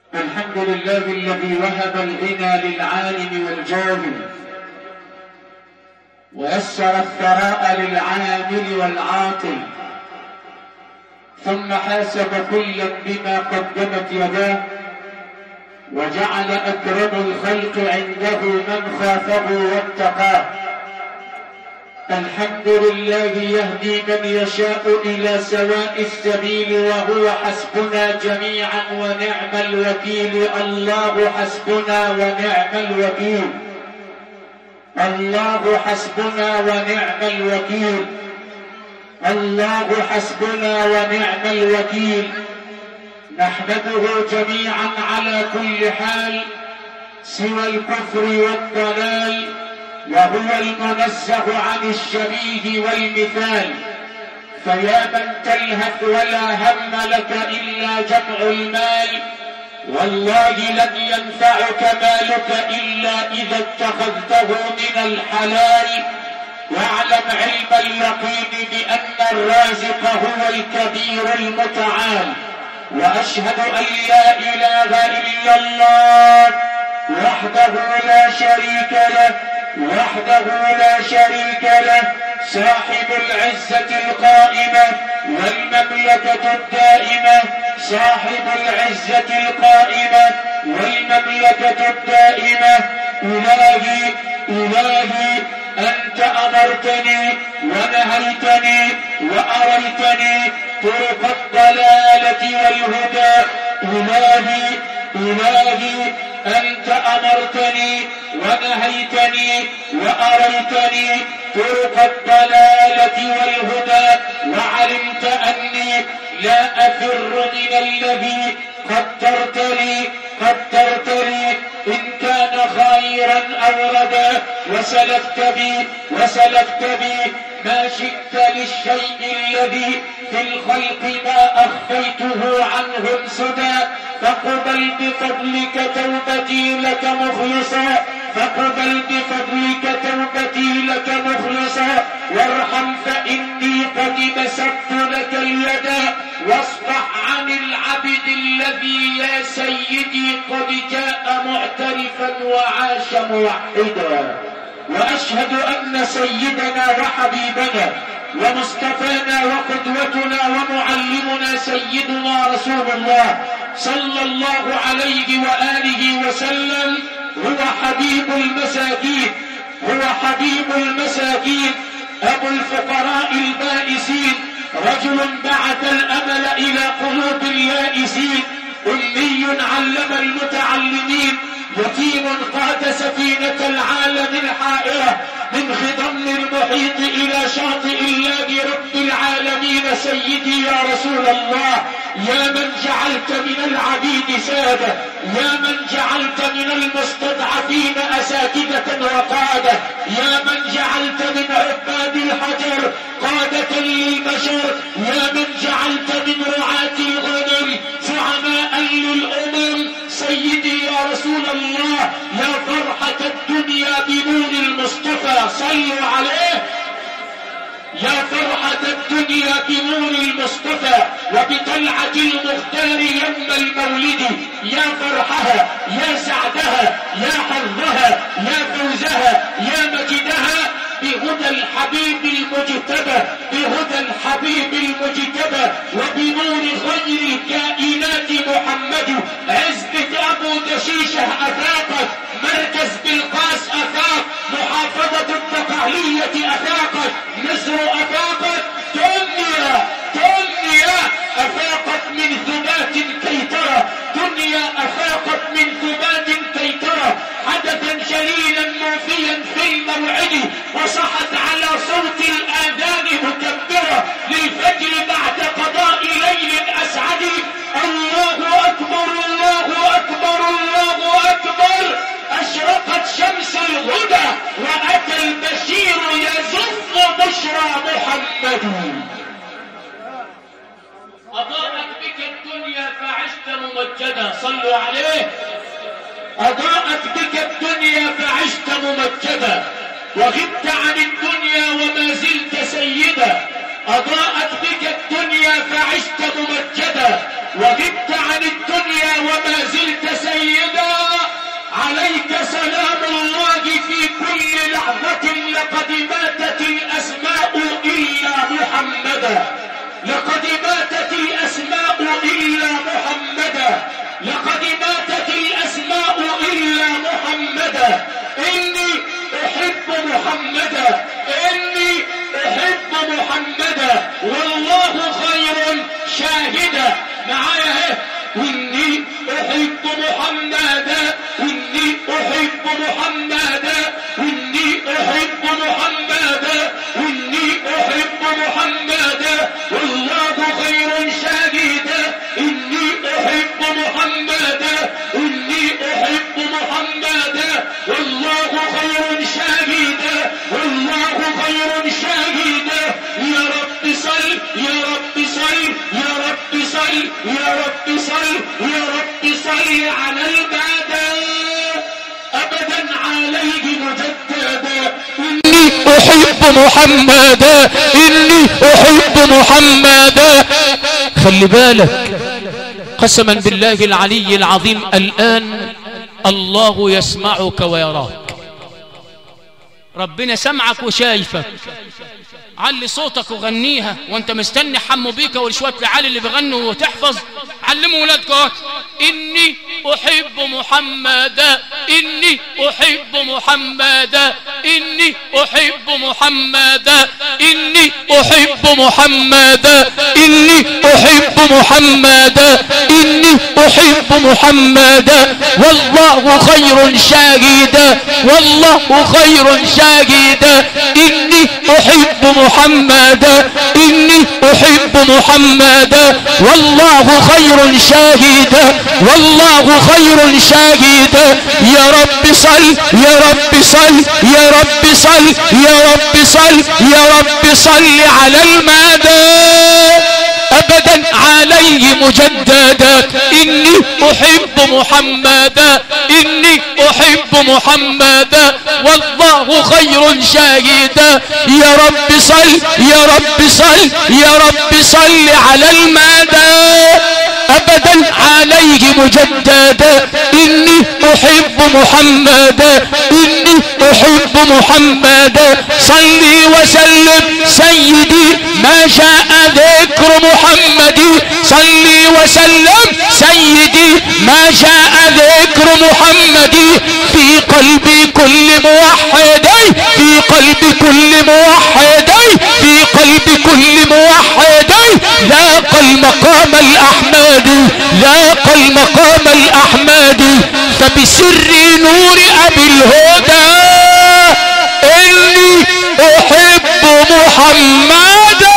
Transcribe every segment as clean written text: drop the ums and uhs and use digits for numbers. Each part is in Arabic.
الحمد لله الذي وهب الغنى للعالم والجاهل ويسر الثراء للعامل والعاطل، ثم حاسب كلا بما قدمت يداه، وجعل أكرم الخلق عنده من خافه واتقاه. الحمد لله يهدي من يشاء إلى سواء السبيل وهو حسبنا جميعا ونعم الوكيل. الله حسبنا ونعم الوكيل، الله حسبنا ونعم الوكيل، الله حسبنا ونعم الوكيل. نحمده جميعا على كل حال سوى الكفر والضلال، وهو المنزه عن الشبيه والمثال. فيا من تلهث ولا هم لك إلا جمع المال، والله لن ينفعك مالك إلا إذا اتخذته من الحلال. واعلم علم اليقين بأن الرازق هو الكبير المتعال. وأشهد أن لا إله إلا الله وحده لا شريك له، وحده لا شريك له، صاحب العزة القائمة والمملكة الدائمة، صاحب العزة القائمة والمملكة الدائمة. إلهي إلهي أنت أمرتني ونهيتني وأريتني طرق الضلالة والهدى. إلهي إلهي أنت أمرتني ونهيتني وأريتني طرق الضلالة والهدى، وعلمت أني لا أفر من الذي قدرت لي إن كان خيرا أوردا، وسلكت بي ما شئت للشيء الذي في الخلق ما أخفيته عنهم سدى. فاقبل بفضلك توبتي لك مخلصا، فاقبل بفضلك توبتي لك مخلصا، وارحم فإني قد بسطت لك اليدا. واصفح عن العبد الذي يا سيدي قد جاء معترفا وعاش موحدا. وأشهد أن سيدنا وحبيبنا ومصطفانا وقدوتنا ومعلمنا سيدنا رسول الله صلى الله عليه وآله وسلم هو حبيب المساكين، هو حبيب المساكين، أبو الفقراء البائسين، رجل بعث الأمل إلى قلوب اليائسين، أمي علم المتعلمين، يتيم قاد سفينة العالم الحائرة من خضم المحيط إلى شاطئ الله رب العالمين. سيدي يا رسول الله، يا من جعلت من العبيد سادة، يا من جعلت من المستضعفين أساتذة وقادة، يا من جعلت من عباد الحجر قادة للبشر، يا من جعلت من رعاة الغنم زعماء للأمم. سيدي يا رسول الله، يا فرحة الدنيا بنور المصطفى صلوا عليه، يا فرحة الدنيا بنور المصطفى وبطلعة المختار يم المولد. يا فرحها، يا سعدها، يا حظها، يا فوزها، يا مجدها بهدى الحبيب المجتبى، بهدى الحبيب المجتبى وبنور خير الكائنات محمد. عزبة أبو دشيشة أفاقت، مركز بالقاس أفاق، محافظة الدقهلية أفاقت، مصر أفاقت، دنيا أفاقت من ثبات كي ترى، دنيا أفاقت من ثبات كي ترى حدثا جليلا موفيا في الموعد، وصحت على صوت الآذان مكبرة للفجر بعد قضاء ليل أسعد. الله أكبر الله أكبر الله أكبر، أشرقت شمس الهدى وأتى البشير يزف بشرى محمد. أضاءت بك الدنيا فعشت ممجدا، صلوا عليه. أضاءت بك الدنيا فعشت ممجدا، وغبت عن الدنيا وما زلت سيدا. أضاءت بك الدنيا فعشت ممجدا، وغبت عن الدنيا سيدنا وما زلت سيدا، عليك سلام الله في كل لحظة. لقد ماتت الأسماء إلا محمدا، لقد ماتت الأسماء إلا محمدا، لقد ماتت الأسماء إلا محمدا. إني أحب محمدا، إني أحب محمدا، والله خير شاهدا. معايا إني أحب محمدا، إني أحب محمدا، إني أحب محمدا، إني أحب محمدا، والله خير شاهدا. إني أحب محمدا، إني أحب محمدا، والله خير شاهدا، والله خير شاهدا. يا رب صل، يا رب صل، يا رب صل، يا رب صل، يا رب صل على المدى أبدا عليه مجددا. إني أحب محمدا، إني أحب محمدا. خلي بالك، قسما بالله العلي العظيم الآن الله يسمعك ويراك، ربنا سمعك وشايفك. علي صوتك وغنيها وانت مستني حمو بيكا والشوية العالي اللي بغنوا وتحفظ. علموا ولادك إني أحب محمدا، إني أحب محمدا، إني أحب محمدا، إني أحب محمدا، إني أحب محمدا، إني أحب محمدا، والله خير شاهدا، والله خير شاهدا. إني أحب محمدا، إني أحب محمدا، والله خير شاهدا، والله خير شاهدا. يا رب صل، يا رب صل، يا رب صل، يا رب صل، يا رب صل على المدى أبدا عليه مجددا. إني أحب محمدا، إني أحب محمدا، والله خير شاهدا. يا رب صل، يا رب صل، يا رب صل على المدى أبدا عليه مجددا. إني أحب محمدا، إني أحب محمدا. صلي وسلم سيدي ما شاء ذكر محمد، صلي وسلم سيدي ما شاء ذكر محمد. في قلب كل موحدي، في قلب كل موحدي، في قلب كل موحدي. لاق المقام الأحمدي، لاق المقام الأحمدي. فبسر نور أبي الهدى إني أحب محمدا.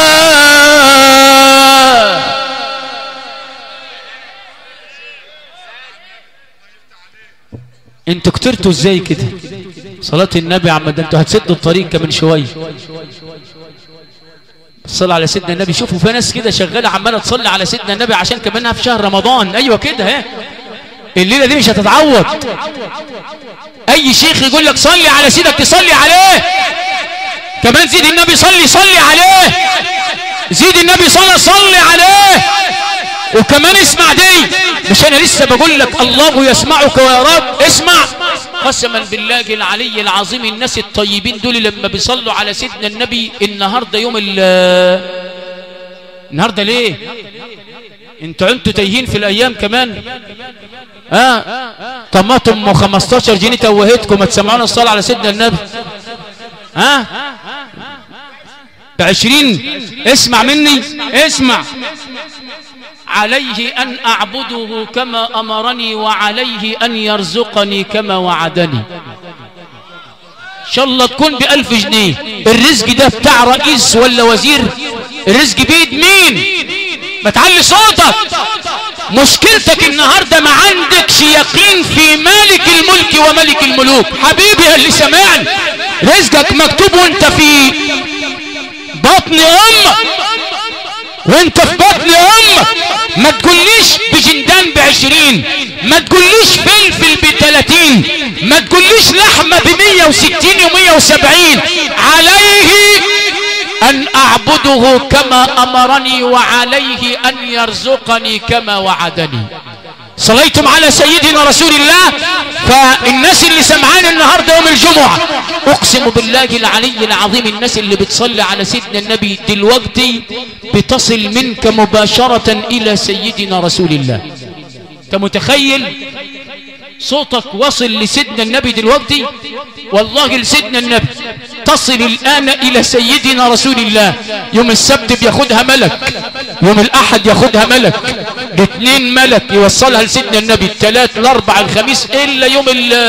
انتوا كترتوا ازاي كده صلاة النبي؟ عم ده انتوا هتسدوا الطريق كمان شوية. الصلاة على سيدنا النبي. شوفوا في ناس كده شغالة عمالة تصلي على سيدنا النبي عشان كمانها في شهر رمضان. ايوه كده، ها الليلة دي مش هتتعوض. اي شيخ يقول لك صلي على سيدك تصلي عليه. كمان زيد النبي صلي، صلي عليه. زيد النبي صلي عليه. وكمان اسمع دي، مش انا لسه بقول لك الله يسمعك ويراك. اسمع، قسما بالله العلي العظيم الناس الطيبين دول لما بيصلوا على سيدنا النبي النهارده يوم النهارده ليه؟ انتوا تايهين في الايام كمان. طماطم 15 جنيه توهتكم. ما تسمعونا الصلاه على سيدنا النبي. ب20. اسمع مني، اسمع. عليه أن أعبده كما أمرني، وعليه أن يرزقني كما وعدني. إن شاء الله تكون ب1000 جنيه. الرزق ده بتاع رئيس ولا وزير؟ الرزق بيد مين؟ ما تعلي صوتك. مشكلتك النهاردة ما عندكش يقين في مالك الملك وملك الملوك. حبيبي اللي سمعني، رزقك مكتوب وانت في بطن أمك، وانت في بطن أمك. ما تقوليش بجندان ب20، ما تقوليش فلفل ب30، ما تقوليش لحمة ب160 و170. عليه أن أعبده كما أمرني، وعليه أن يرزقني كما وعدني. صليتم على سيدنا رسول الله. فالناس اللي سمعان النهاردة يوم الجمعة اقسم بالله العلي العظيم الناس اللي بتصلي على سيدنا النبي دلوقتي بتصل منك مباشرة الى سيدنا رسول الله. انت متخيل صوتك وصل لسيدنا النبي دلوقتي؟ والله لسيدنا النبي تصل الآن إلى سيدنا رسول الله. يوم السبت بياخدها ملك، يوم الأحد ياخدها ملك، الاثنين ملك يوصلها لسيدنا النبي، الثلاث الأربع الخميس، إلا يوم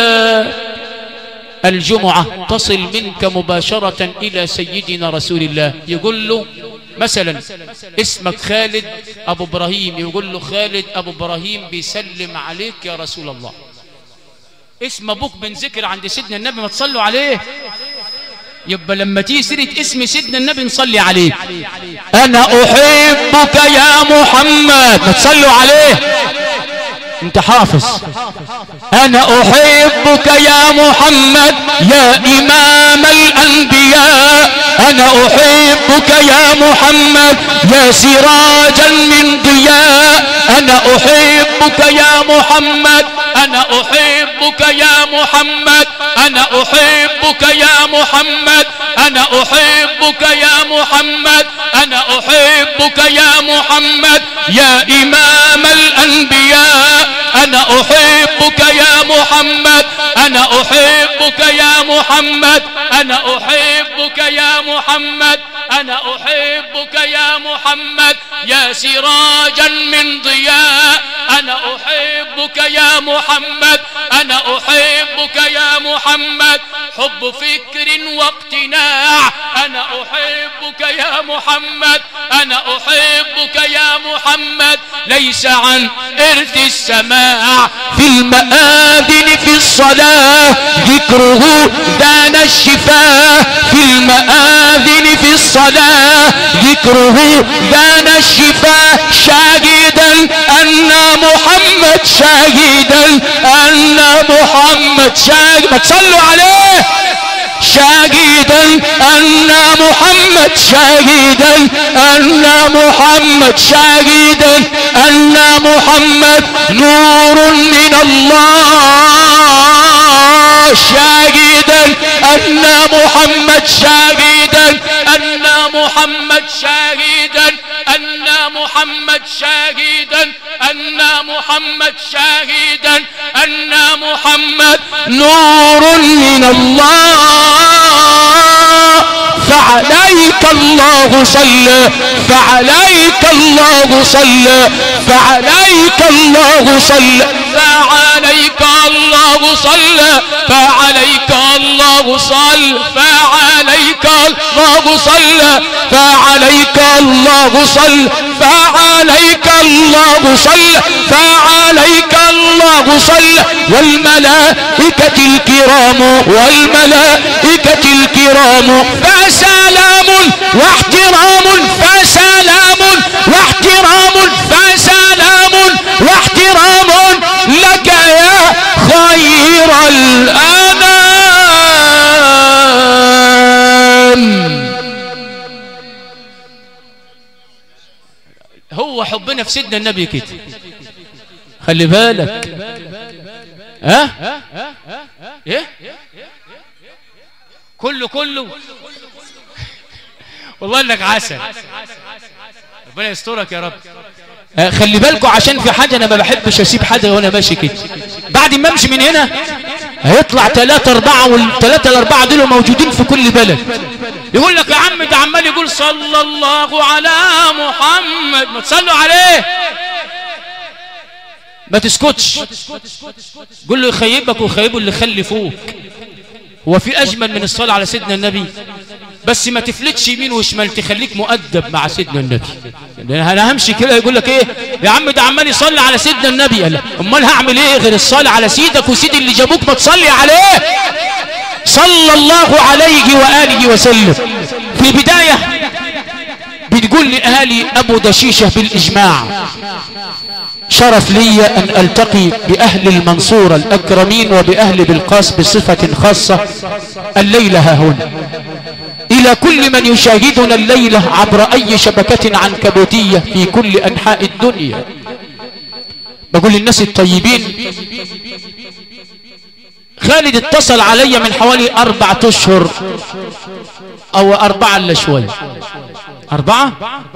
الجمعة تصل منك مباشرة إلى سيدنا رسول الله. يقول له مثلا اسمك خالد أبو إبراهيم، يقول له خالد أبو إبراهيم بيسلم عليك يا رسول الله. اسم ابوك بنذكر عند سيدنا النبي ما تصلوا عليه. يبقى لما تيجي سيره اسم سيدنا النبي نصلي عليه. انا احبك يا محمد ما تصلوا عليه. انت حافظ. انا احبك يا محمد يا امام الانبياء، انا احبك يا محمد يا سراجا من ضياء، انا احبك يا محمد، انا احبك يا محمد، انا احبك يا محمد، انا احبك يا محمد، انا احبك يا محمد يا امام الانبياء، انا احبك يا محمد، انا احبك يا محمد، انا احبك يا محمد، انا احبك يا محمد يا سراجا من ضياء، انا احبك يا محمد، انا احبك يا محمد حب فكر واقتناع، انا احبك يا محمد، انا احبك يا محمد ليس عن ارث السماع، في المآذن في الصلاة ذكره دان الشفاء، في المآذن في الصلاة ذكره دان الشفاء، شاهدا أن محمد، شاهدا أن محمد، ما تصلوا عليه، شاهدا أن محمد، شاهدا أن محمد، شاهدا أن محمد نور من الله، شاهدا أن محمد، شاهدا أن محمد، شاهدا أن محمد، شاهدا أن محمد، شاهدا أن محمد نور من الله، فعليك الله صلى، فعليك الله صلى، فعليك الله صلى، فعليك الله صلى، فعليك الله صلى، فعليك الله صلى، فعليك الله صلى، فعليك الله صلى، فعليك الله صلى، والملائكة الكرام، والملائكة الكرام، فسلام واحترام، فسلام واحترام، فسلام واحترام لك يا خير الأنام. هو حبنا في سيدنا النبي كده، خلي بالك. ايه كله والله انك عسل، ربنا يسترك يا رب. خلي بالكم عشان في حاجه انا ما بحبش اسيب حاجه وانا ماشي كده، بعد ما امشي من هنا هيطلع 3 4 والثلاثه الاربعه دول موجودين في كل بلد، يقول لك يا عم ده عمال يقول صلى الله على محمد، ما تصلوا عليه، ما تسكتش، قول له يخيبك ويخيبه اللي خلفوك. هو في اجمل من الصلاه على سيدنا النبي؟ بس ما تفلتش يمين وشمال، تخليك مؤدب مع سيدنا النبي. انا همشي كده يقول لك ايه يا عم ده عمال يصلي على سيدنا النبي، قال امال هعمل ايه غير الصلاه على سيدك وسيد اللي جابوك، ما تصلي عليه صلى الله عليه واله وسلم. في البدايه بتقول لأهالي أبو دشيشة بالإجماع شرف لي أن ألتقي بأهل المنصورة الأكرمين وبأهل بالقاس بصفة خاصة الليلة هنا، إلى كل من يشاهدنا الليلة عبر أي شبكة عنكبوتية في كل أنحاء الدنيا، بقول للناس الطيبين، خالد اتصل علي من حوالي 4 أشهر او 4 الا شويه، 4،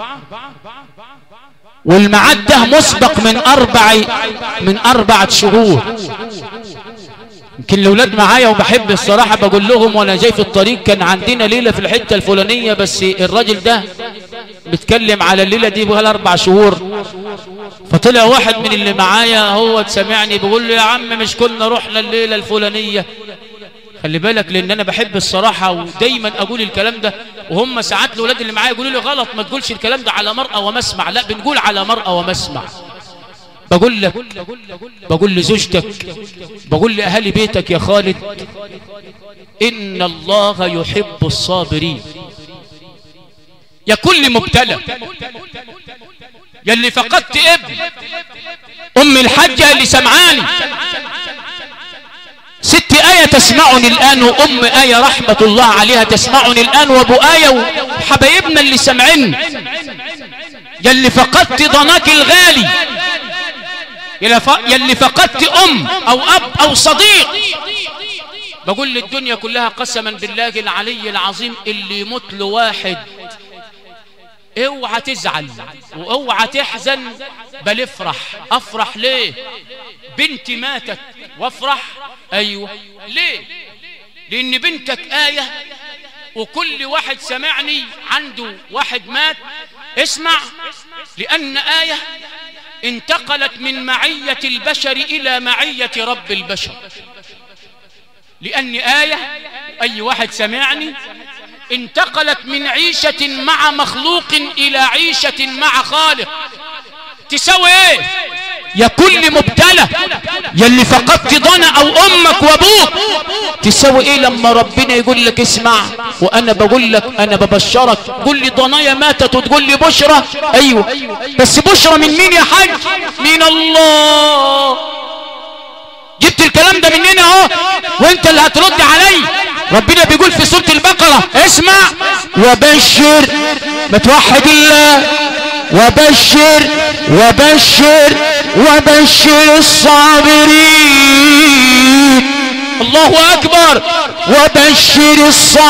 والميعاد ده مسبق من 4 شهور. يمكن الاولاد معايا وبحب الصراحه بقول لهم وانا جاي في الطريق كان عندنا ليله في الحته الفلانيه، بس الراجل ده بيتكلم على الليله دي بقى 4 شهور. فطلع واحد من اللي معايا هو سمعني بيقول له يا عم مش كنا رحنا الليله الفلانيه. خلي بالك لان انا بحب الصراحه ودايما اقول الكلام ده، وهم ساعات الاولاد اللي معايا يقولوا لي غلط ما تقولش الكلام ده على مرأى ومسمع. لا، بنقول على مرأى ومسمع. بقول لك، بقول لزوجتك، بقول لأهالي بيتك يا خالد، إن الله يحب الصابرين. يا كل مبتلى، يا اللي فقدت ابن، أم الحجة اللي سمعاني، ست آية تسمعني الآن، وأم آية رحمة الله عليها تسمعني الآن، وأبو آية وحبايبنا اللي سمعني، يا اللي فقدت ضناك الغالي، يا اللي فقدت أم أو أب أو صديق. بقول للدنيا كلها قسما بالله العلي العظيم، اللي يموت له واحد اوعى تزعل واوعى تحزن، بل افرح. ليه؟ بنتي ماتت وافرح. ايوه، ليه؟ لان بنتك آية، وكل واحد سمعني عنده واحد مات اسمع، لان آية انتقلت من معية البشر الى معية رب البشر. لان آية، اي واحد سمعني، انتقلت من عيشة مع مخلوق الى عيشة مع خالق. تساوي ايه؟ يا كل مبتلى، يا اللي فقدت ضنا او امك وابوك، تساوي ايه لما ربنا يقول لك اسمع وانا بقول لك انا ببشرك؟ قول لي ضنايا ماتت وتقول لي بشرى. ايوه، بس بشرى من مين يا حاج؟ من الله. جبت الكلام ده منين اهو، وانت اللي هترد علي. ربنا بيقول في سورة البقرة اسمع، وبشر، ما توحد الله، وبشر الصابرين. الله اكبر، وبشر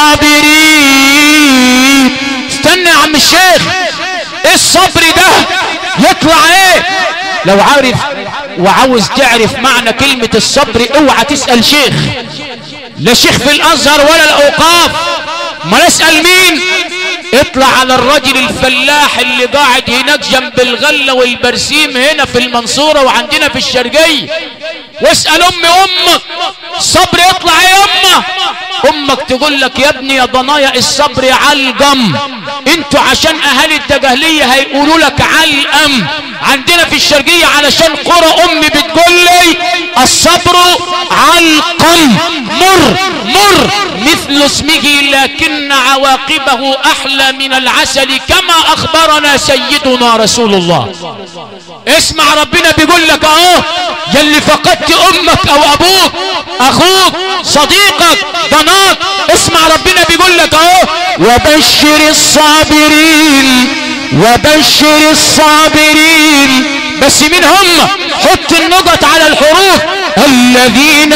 الصابرين. استنى يا عم الشيخ، ايه الصبر ده؟ يطلع ايه؟ لو عارف وعاوز تعرف معنى كلمة الصبر اوعى تسأل شيخ، لا شيخ في الازهر ولا الاوقاف، ما نسأل مين؟ اطلع على الرجل الفلاح اللي قاعد هناك جنب الغلة والبرسيم هنا في المنصورة وعندنا في الشرقية، واسأل امك الصبر يطلع ايه؟ امك تقول لك يا ابني يا ضنايا الصبر علقم. انتوا عشان اهالي الدجهلية هيقولوا لك علقم، عندنا في الشرقية علشان قرى امي بتقول لي الصبر علقم، مر مثل اسمه لكن عواقبه احلى من العسل كما اخبرنا سيدنا رسول الله. اسمع، ربنا بيقول لك اهو، يا اللي فقدت امك او ابوك، اخوك، صديقك، ضناك، اسمع ربنا بيقول لك اهو، وبشر الصابرين. بس مين هم؟ حط النقط على الحروف. الذين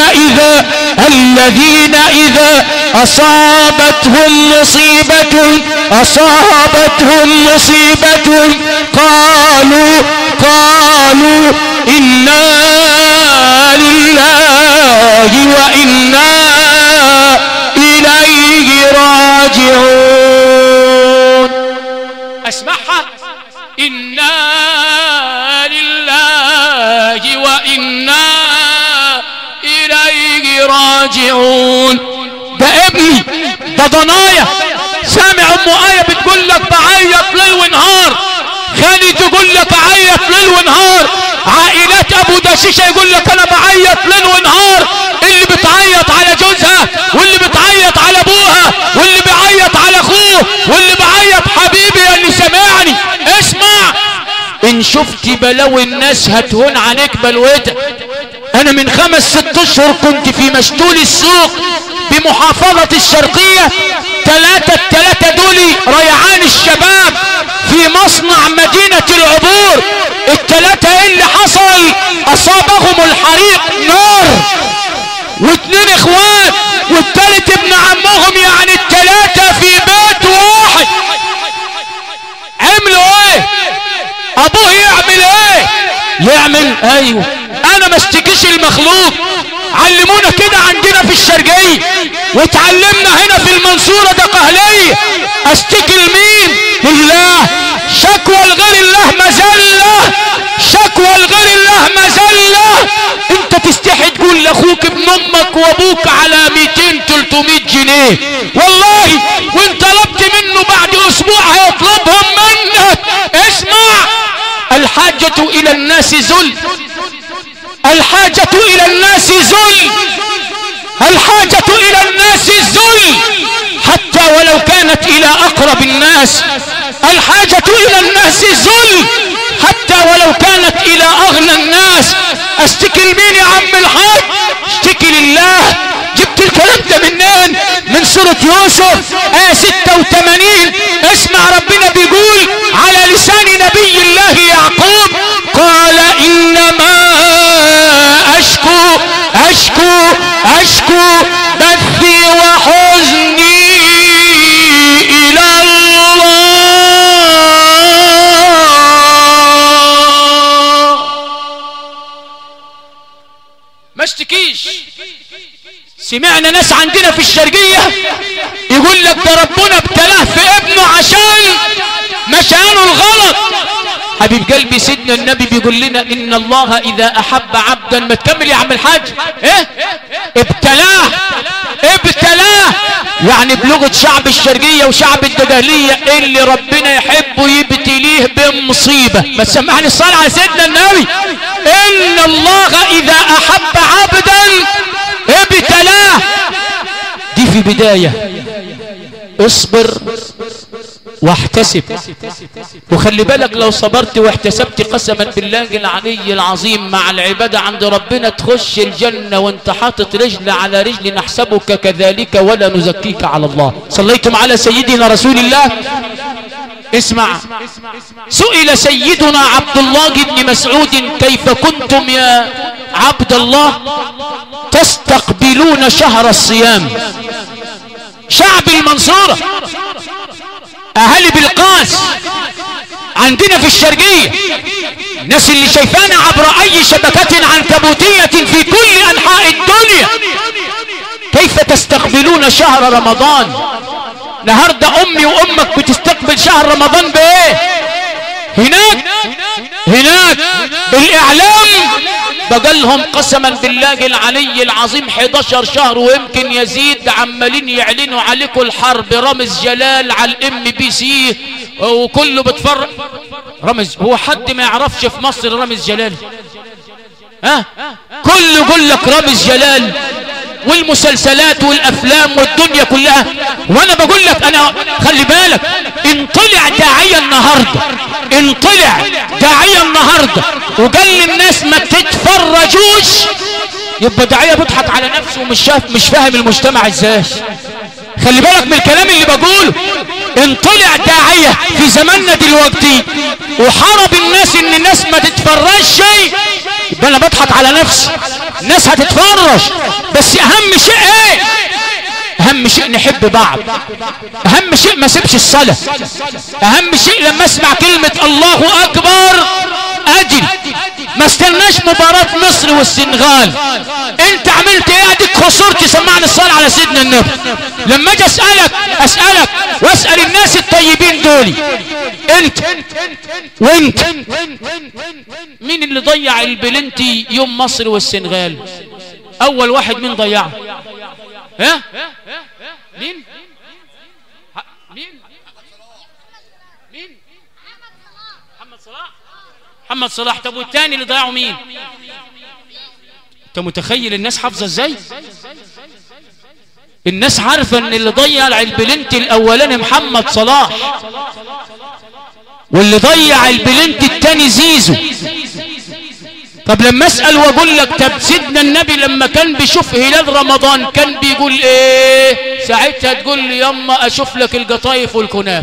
إذا أصابتهم مصيبة قالوا إنا لله وإنا إليه راجعون. اسمعها، إنا لله وإنا إليه راجعون. ده ابني، ده ضنايا، سامع ام آية بتقول لك بعيط ليل ونهار، خالد تقول لك بعيط ليل ونهار، عائلات ابو دشيشة يقول لك انا بعيط ليل ونهار، اللي بتعيط على جوزها، واللي بتعيط على ابوها، واللي بيعيط على اخوه، واللي بعيط حبيبي يا اللي سمعني اسمع، ان شفت بلاوي الناس هتهون عليك بلوتك. انا من 5-6 اشهر كنت في مشتول السوق بمحافظة الشرقية، 3 دولي ريعان الشباب في مصنع مدينة العبور. ال3 ايه اللي حصل؟ اعمل. ايوه انا ما اشتكيش المخلوق، علمونا كده عندنا في الشرقية وتعلمنا هنا في المنصورة دقهلية. اشتكي لمين؟ لله. شكوى لغير الله مذلة، شكوى لغير الله مذلة. انت تستحي تقول لاخوك ابن امك وابوك على 200-300 جنيه والله، وانت طلبت منه بعد اسبوع هيطلبهم منك. اسمع، الحاجة الى الناس ذل، الحاجة الى الناس ذل، الحاجة الى الناس ذل حتى ولو كانت الى اقرب الناس. الحاجة الى الناس ذل حتى ولو كانت الى اغنى الناس. اشتكي لمين يا عم الحاج؟ اشتكي لله. جبت الكلام ده منين؟ من سورة يوسف آية 86. اسمع ربنا بيقول على لسان نبي الله يعقوب، قال انما اشكو بثي وحزني الى الله. ما اشتكيش. سمعنا ناس عندنا في الشرقية يقول لك ده ربنا ابتلاه في ابنه عشان مشانه الغلط. حبيب قلبي سيدنا النبي بيقول لنا ان الله اذا احب عبدا، ما تكمل يا عم الحاج، ايه ابتلاه يعني بلغة شعب الشرقية وشعب الدجالية اللي ربنا يحبه يبتليه بمصيبة. ما تسمعني الصلاة على سيدنا النبي. ان الله اذا احب عبدا ابتلاه. دي في بداية. اصبر واحتسب، وخلي بالك لو صبرت واحتسبت قسما بالله العلي العظيم مع العبادة عند ربنا تخش الجنة وانت حاطط رجل على رجل. نحسبك كذلك ولا نزكيك على الله. صليتم على سيدنا رسول الله. اسمع، سئل سيدنا عبد الله بن مسعود كيف كنتم يا عبد الله تستقبلون شهر الصيام؟ شعب المنصورة اهالي بالقاس عندنا في الشرقية، الناس اللي شايفانا عبر اي شبكة عنكبوتية في كل انحاء الدنيا، كيف تستقبلون شهر رمضان؟ النهارده امي وامك بتستقبل شهر رمضان بايه؟ هناك الاعلام بقالهم قسما بالله العلي العظيم 11 شهر ويمكن يزيد، عمالين يعلنوا عليكم الحرب. رامز جلال على الMBC وكله بتفرج. رامز، هو حد ما يعرفش في مصر رامز جلال؟ كله يقول لك رامز جلال والمسلسلات والافلام والدنيا كلها. وانا بقول لك انا خلي بالك، ان طلع داعية النهارده وقال للناس ما تتفرجوش، يبقى داعية بيضحك على نفسه ومش فاهم المجتمع ازاي. خلي بالك من الكلام اللي بقوله. ان طلع داعية في زماننا دلوقتي وحارب الناس ان الناس ما تتفرجش، يبقى انا بضحك على نفسي. الناس هتتفرج، بس اهم شيء ايه؟ اهم شيء نحب بعض، اهم شيء ما سيبش الصلاة، اهم شيء لما اسمع كلمة الله اكبر اجل، ما استناش مباراة مصر والسنغال. انت عملت ايه؟ اديك خسرت. سمعني الصلاة على سيدنا النبي. لما اجي اسألك واسأل الناس الطيبين دول، انت وانت مين اللي ضيع البلنتي يوم مصر والسنغال؟ اول واحد مين ضيعه؟ مين؟ محمد صلاح. طب والتاني اللي ضيعه مين؟ انت متخيل الناس حافظه ازاي؟ الناس عارفه ان اللي ضيع البلنتي الاولاني محمد صلاح، واللي ضيع البلنتي التاني زيزو. طب لما اسأل واقول لك، طب سيدنا النبي لما كان بيشوف هلال رمضان كان بيقول ايه؟ ساعتها تقول لي يما اشوف لك القطايف والكنافه.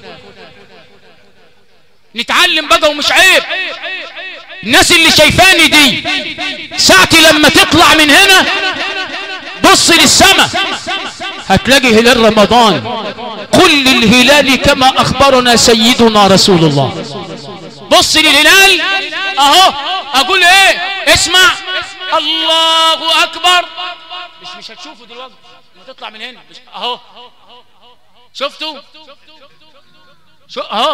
نتعلم بقى ومش عيب. الناس اللي شايفاني دي ساعتي لما تطلع من هنا بص للسماء هتلاقي هلال رمضان. قل للهلال كما اخبرنا سيدنا رسول الله. بص للهلال اهو اقول ايه؟ اسمع، الله اكبر. مش هتشوفوا دلوقتي لما تطلع من هنا. اهو شفتوا؟ شو اهو،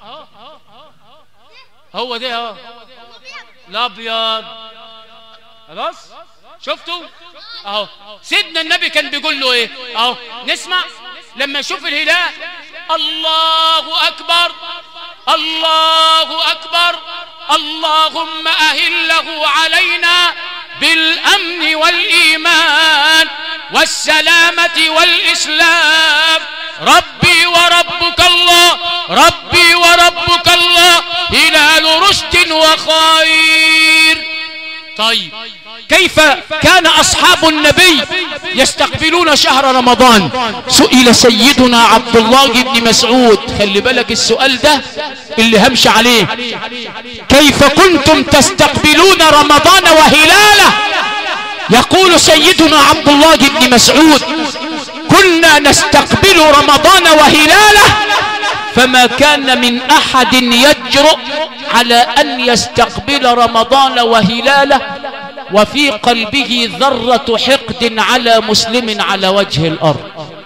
هو ده اهو الابيض. خلاص شفتوا اهو. سيدنا النبي كان بيقول له ايه اهو؟ نسمع لما يشوف الهلال: الله اكبر، الله اكبر، اللهم اهله علينا بالامن والايمان والسلامه والاسلام، ربي وربك الله، ربي وربك الله، هلال رشد وخير. طيب كيف كان أصحاب النبي يستقبلون شهر رمضان؟ سئل سيدنا عبد الله بن مسعود، خلي بالك السؤال ده اللي همشي عليه، كيف كنتم تستقبلون رمضان وهلاله؟ يقول سيدنا عبد الله بن مسعود: كنا نستقبل رمضان وهلاله، فما كان من أحد يجرؤ على أن يستقبل رمضان وهلاله وفي قلبه ذرة حقد على مسلم على وجه الأرض.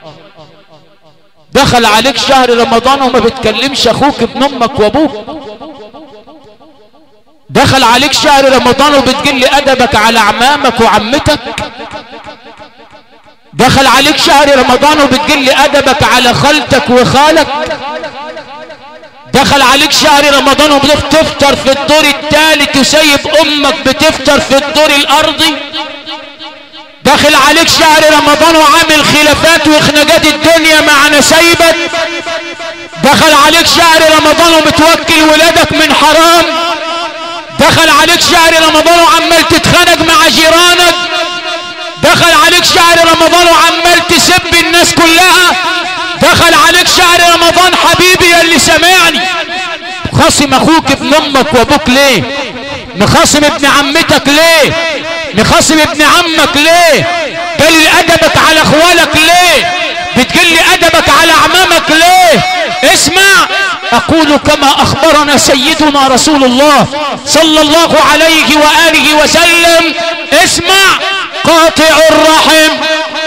دخل عليك شهر رمضان وما بتكلمش أخوك ابن أمك وأبوك، دخل عليك شهر رمضان وبتقل أدبك على عمامك وعمتك، دخل عليك شهر رمضان وبتقل أدبك على خالتك وخالك، دخل عليك شهر رمضان وبتفطر في الدور الثالث وسايب امك بتفطر في الدور الارضي، داخل عليك شهر رمضان وعامل خلافات وخناقات الدنيا مع نسايبك، دخل عليك شهر رمضان وبتوكل ولادك من حرام، دخل عليك شهر رمضان وعمال تتخانق مع جيرانك، دخل عليك شهر رمضان وعمال تسب الناس كلها، دخل عليك شهر رمضان حبيبي يا اللي سمعني، مخاصم اخوك ابن امك وابوك ليه؟ مخاصم ابن عمتك ليه؟ مخاصم ابن عمك ليه؟ قلل ادبك على اخوالك ليه؟ بتقل ادبك على عمامك ليه؟ اسمع، اقول كما اخبرنا سيدنا رسول الله صلى الله عليه واله وسلم، اسمع: قاطع الرحم،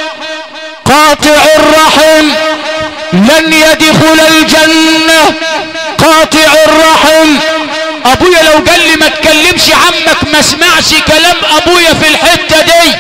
قاطع الرحم لن يدخل الجنة، قاطع الرحم. ابويا لو قال لي ما تكلمش عمك ما اسمعش كلام ابويا في الحتة دي،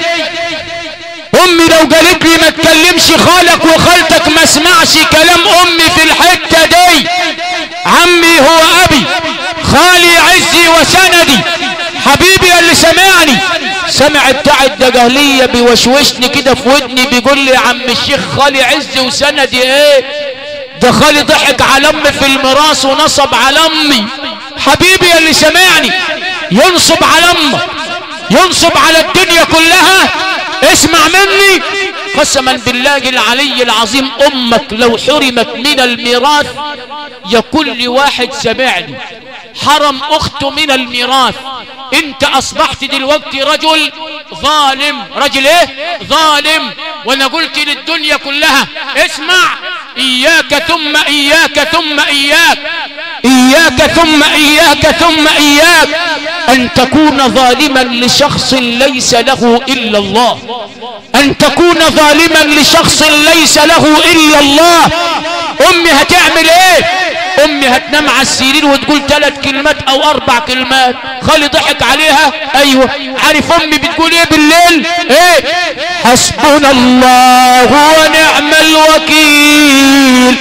امي لو قالت لي ما تكلمش خالك وخالتك ما اسمعش كلام امي في الحتة دي. عمي هو ابي، خالي عزي وسندي، حبيبي اللي سمعني. سمع بتاع الدجالية بيوشوشني كده في ودني بيقول لي: يا عم الشيخ خالي عزي وسندي ايه؟ ده خالي ضحك على امي في الميراث ونصب على امي. حبيبي اللي سمعني، ينصب على امك، ينصب على الدنيا كلها. اسمع مني قسما بالله العلي العظيم، امك لو حرمت من الميراث يا كل واحد سمعني حرم اخته من الميراث. انت اصبحت دلوقتي رجل ظالم. رجل ايه؟ ظالم. وانا قلت للدنيا كلها: اسمع، اياك ثم اياك ثم اياك، اياك ثم اياك ثم اياك ان تكون ظالما لشخص ليس له الا الله، ان تكون ظالما لشخص ليس له الا الله. امي هتعمل ايه؟ امي هتنام على السرير وتقول 3 كلمات او 4 كلمات. خالي ضحك عليها. ايوه، عارف امي بتقول ايه بالليل؟ ايه؟ حسبنا الله ونعم الوكيل،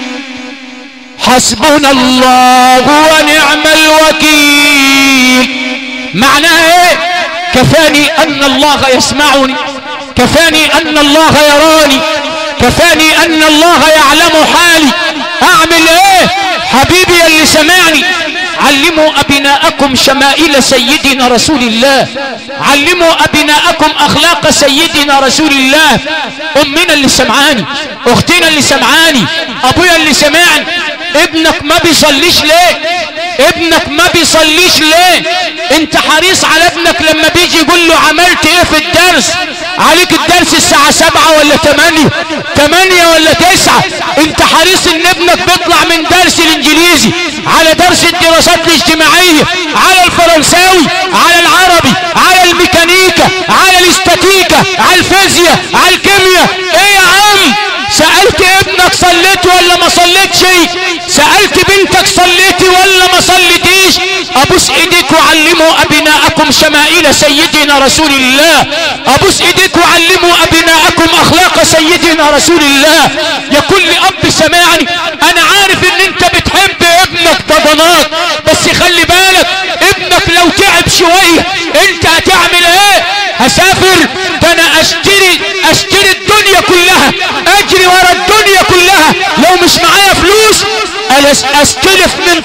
حسبنا الله ونعم الوكيل. معناها ايه؟ كفاني ان الله يسمعني، كفاني ان الله يراني، كفاني ان الله يعلم حالي. اعمل ايه؟ حبيبي اللي سمعني، علموا ابناءكم شمائل سيدنا رسول الله، علموا ابناءكم اخلاق سيدنا رسول الله. امنا اللي سمعاني، اختنا اللي سمعاني، ابويا اللي سمعني، ابنك ما بيصليش ليه؟ ابنك ما بيصليش ليه؟ انت حريص على ابنك لما بيجي يقول له عملت ايه في الدرس؟ عليك الدرس الساعة 7 ولا 8 ولا 9. انت حريص ان ابنك بيطلع من درس الانجليزي على درس الدراسات الاجتماعية، على الفرنساوي، على العربي، على الميكانيكا، على الاستاتيكا، على الفيزياء، على الكيمياء. ايه يا عم؟ سألت ابنك صليت ولا ما صليتش؟ سألت بنتك صليتي ولا ما صليتيش؟ ابوس ايديك وعلموا ابناءكم شمائل سيدنا رسول الله. ابوس ايديك وعلموا ابناءكم اخلاق سيدنا رسول الله. يا كل اب سمعني، انا عارف ان انت بتحب ابنك طبنات، بس خلي بالك ابنك لو تعب شوية انت هتعمل ايه؟ هسافر، ده انا اشتري الدنيا كلها، اجري ورا الدنيا كلها، لو مش معايا فلوس استلف من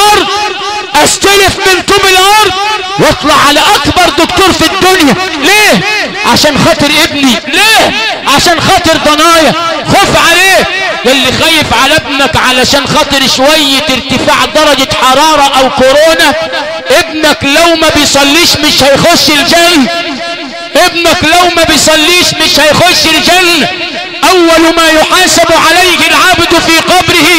طوب الارض واطلع على اكبر دكتور في الدنيا. ليه؟ عشان خاطر ابني. ليه؟ عشان خاطر ضنايا. خوف عليه. اللي خايف على ابنك علشان خاطر شوية ارتفاع درجة حرارة او كورونا، ابنك لو ما بيصليش مش هيخش الجنة. ابنك لو ما بيصليش مش هيخش الجنة. اول ما يحاسب عليه العبد في قبره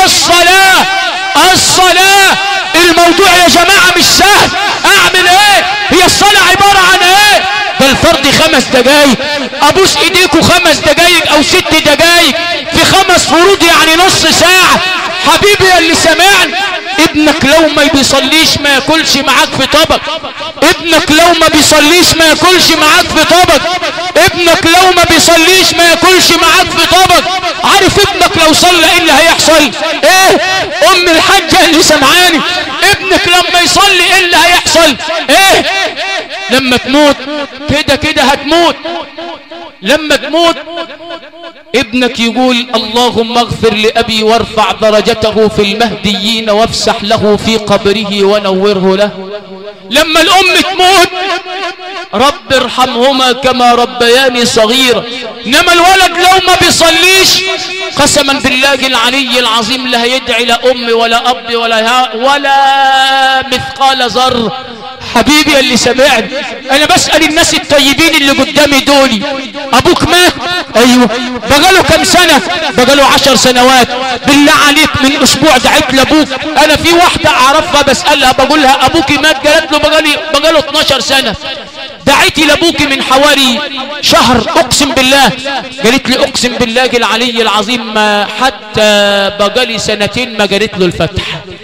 الصلاة. الموضوع يا جماعة مش سهل. اعمل ايه؟ هي الصلاة عبارة عن ايه؟ ده الفرد 5 دقايق. ابوس ايديكوا 5 دقايق او 6 دقايق في 5 فروض يعني نص ساعة. حبيبي يا اللي سمعني، ابنك لو ما بيصليش ما ياكلش معاك في طبق. ابنك لو ما بيصليش ما ياكلش معاك في طبق. ابنك لو ما بيصليش ما ياكلش معاك في طبق. عارف ابنك لو صلى ايه اللي هيحصل؟ ايه؟ ام الحاجة اللي سمعاني، ابنك لما يصلي ايه اللي هيحصل؟ ايه؟ لما تموت كده هتموت. لما تموت ابنك يقول اللهم اغفر لأبي وارفع درجته في المهديين وافسح له في قبره ونوره له. لما الام تموت رب ارحمهما كما ربياني صغيرا. انما الولد لو ما بيصليش قسما بالله العلي العظيم لا هيدعي لا ام ولا اب ولا مثقال ذره. حبيبي اللي سمعني، انا بسأل الناس الطيبين اللي قدامي دولي، ابوك مات؟ ايوه. بقاله كم سنة؟ بقاله 10 سنوات. بالله عليك من اسبوع دعيت لابوك. انا في واحدة اعرفها بسألها بقول لها ابوك مات؟ قالت له بقاله 12 سنة. دعيتي لابوك من حوالي شهر، اقسم بالله. قالت لي اقسم بالله العلي العظيم ما حتى بقالي 2 سنين ما قالت له الفتح.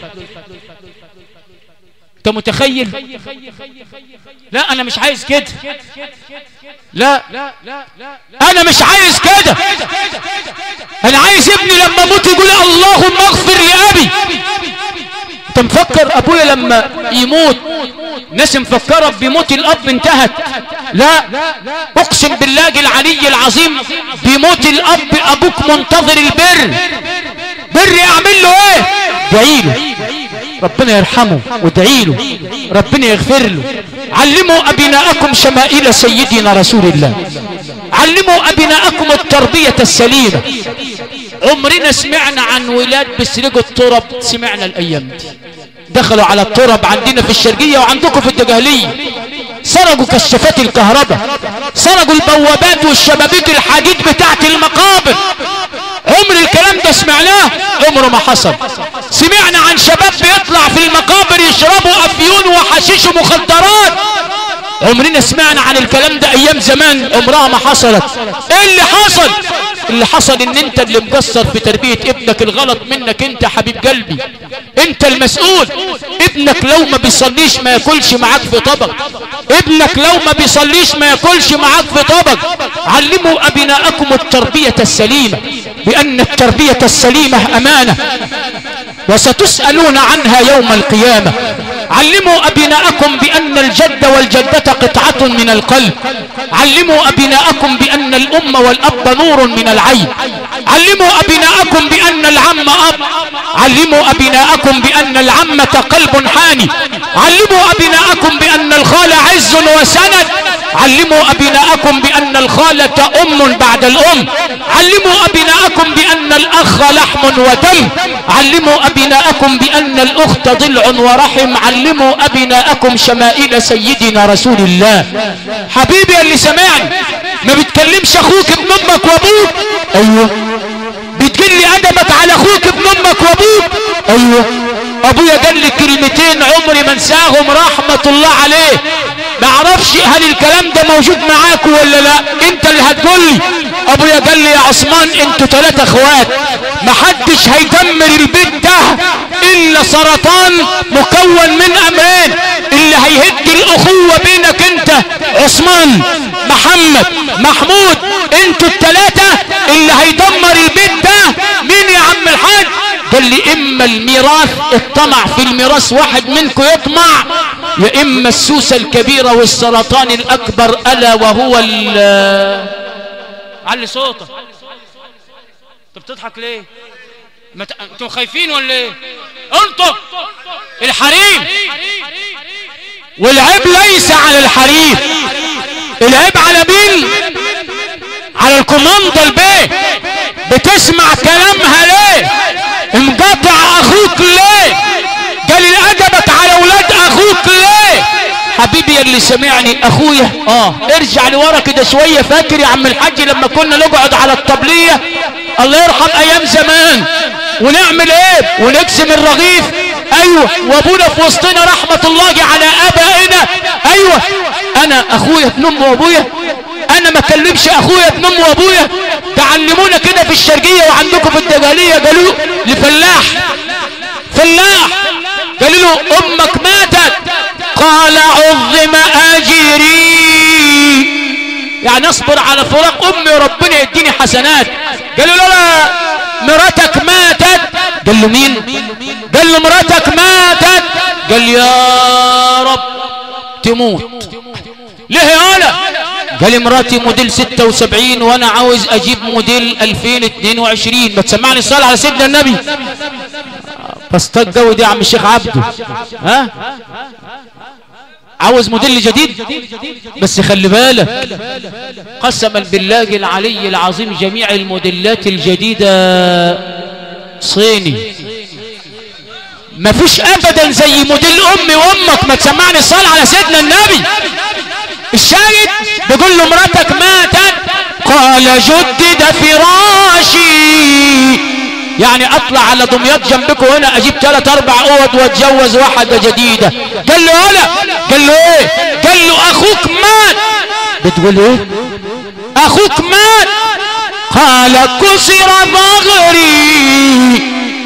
انت متخيل؟ لا انا مش عايز كده. لا انا مش عايز كده. انا عايز ابني لما اموت يقول اللهم اغفر لابي. انت مفكر ابويا لما يموت ناس مفكره بيموت الاب انتهت؟ لا اقسم بالله العلي العظيم بيموت الاب ابوك منتظر البر. بر اعمل له ايه؟ ادعي له ربنا يرحمه، وادعي له ربنا يغفر له. علموا ابناءكم شمائل سيدنا رسول الله. علموا ابناءكم التربية السليمة. عمرنا سمعنا عن ولاد بيسرقوا الترب؟ سمعنا الايام دي دخلوا على الترب عندنا في الشرقية وعندكم في الدجهلية، سرقوا كشافات الكهرباء، سرقوا البوابات والشبابيك الحديد بتاعت المقابر. عمر الكلام ده سمعناه؟ عمره ما حصل. سمعنا عن شباب بيطلع في المقابر يشربوا افيون وحشيش ومخدرات. عمرنا سمعنا عن الكلام ده ايام زمان؟ عمرها ما حصلت. ايه اللي حصل؟ اللي حصل ان انت اللي مقصر في تربية ابنك. الغلط منك انت حبيب قلبي، انت المسؤول. ابنك لو ما بيصليش ما ياكلش معاك في طبق. ابنك لو ما بيصليش ما ياكلش معاك في طبق. علموا ابناءكم التربية السليمة، بان التربية السليمة امانة وستسألون عنها يوم القيامة. علموا ابناءكم بان الجد والجدة قطعة من القلب. علموا ابناءكم بان الام والاب نور من العين. علموا ابناءكم بان العم اب. علموا ابناءكم بان العمة قلب حاني. علموا ابناءكم بان الخال عز وسند. علموا أبناءكم بأن الخالة أم بعد الأم، علموا أبناءكم بأن الأخ لحم ودم، علموا أبناءكم بأن الأخت ضلع ورحم، علموا أبناءكم شمائل سيدنا رسول الله. حبيبي اللي سمعني، ما بتكلمش أخوك ابن أمك وأبوك؟ أيوه. بتقلي أدبك على أخوك ابن أمك وأبوك؟ أيوه. أبويا قال لي كلمتين عمري ما انساهم رحمة الله عليه، ما اعرفش هل الكلام ده موجود معاك ولا لا، انت اللي هتقول لي. ابويا قال لي يا عثمان انتوا 3 اخوات، محدش هيدمر البيت ده الا سرطان مكون من امرين، اللي هيهد الاخوة بينك انت عثمان محمد محمود، انتوا ال3 اللي هيدمر البيت ده مين يا عم الحاج؟ قال لي اما الميراث، الطمع في الميراث واحد منكم يطمع، يا اما السوسة الكبيرة والسرطان الاكبر الا وهو علي صوتك. انت بتضحك ليه؟ انتوا خايفين ولا ايه؟ انتوا الحريم، والعيب ليس على الحريم، العيب على مين؟ على الكوماندا البيه. بتسمع كلامها ليه؟ مقاطع اخوك ليه؟ قال ادبك على اولاد اخوك ليه؟ حبيبي اللي سمعني اخويا، ارجع لورا كده شويه. فاكر يا عم الحاج لما كنا نقعد على الطبليه الله يرحم ايام زمان ونعمل ايه؟ ونقسم الرغيف. ايوه، وابونا في وسطنا رحمه الله على ابائنا. ايوه، انا اخويا ابن ام وابويا، انا ما اكلمش اخويا ابن ام وابويا. تعلمونا كده في الشرقيه وعندكم في الدجاليه، قالوا لفلاح قالوا له امك ماتت، قال عظم اجري، يعني اصبر على فراق امي وربنا يديني حسنات. قالوا له لا مراتك ماتت. قال له مين؟ قال له مراتك ماتت. قال يا رب تموت. ليه يا ولا؟ قال مراتي موديل 76 وانا عاوز اجيب موديل 2022. ما تسمعني الصلاة على سيدنا النبي. بس تجاوز يا عم الشيخ عبده، ها عاوز موديل جديد، بس خلي بالك قسما بالله العلي العظيم جميع الموديلات الجديدة صيني، ما فيش ابدا زي موديل امي وامك. ما تسمعني الصلاة على سيدنا النبي. الشاهد بيقول له مراتك ماتت، قال جدد فراشي، يعني اطلع على دمياط جنبكم هنا اجيب 3 4 اوض واتجوز واحدة جديدة. قال له ولا؟ قال له ايه؟ قال له اخوك مات. بتقول ايه؟ اخوك مات. قال كسر ظهري،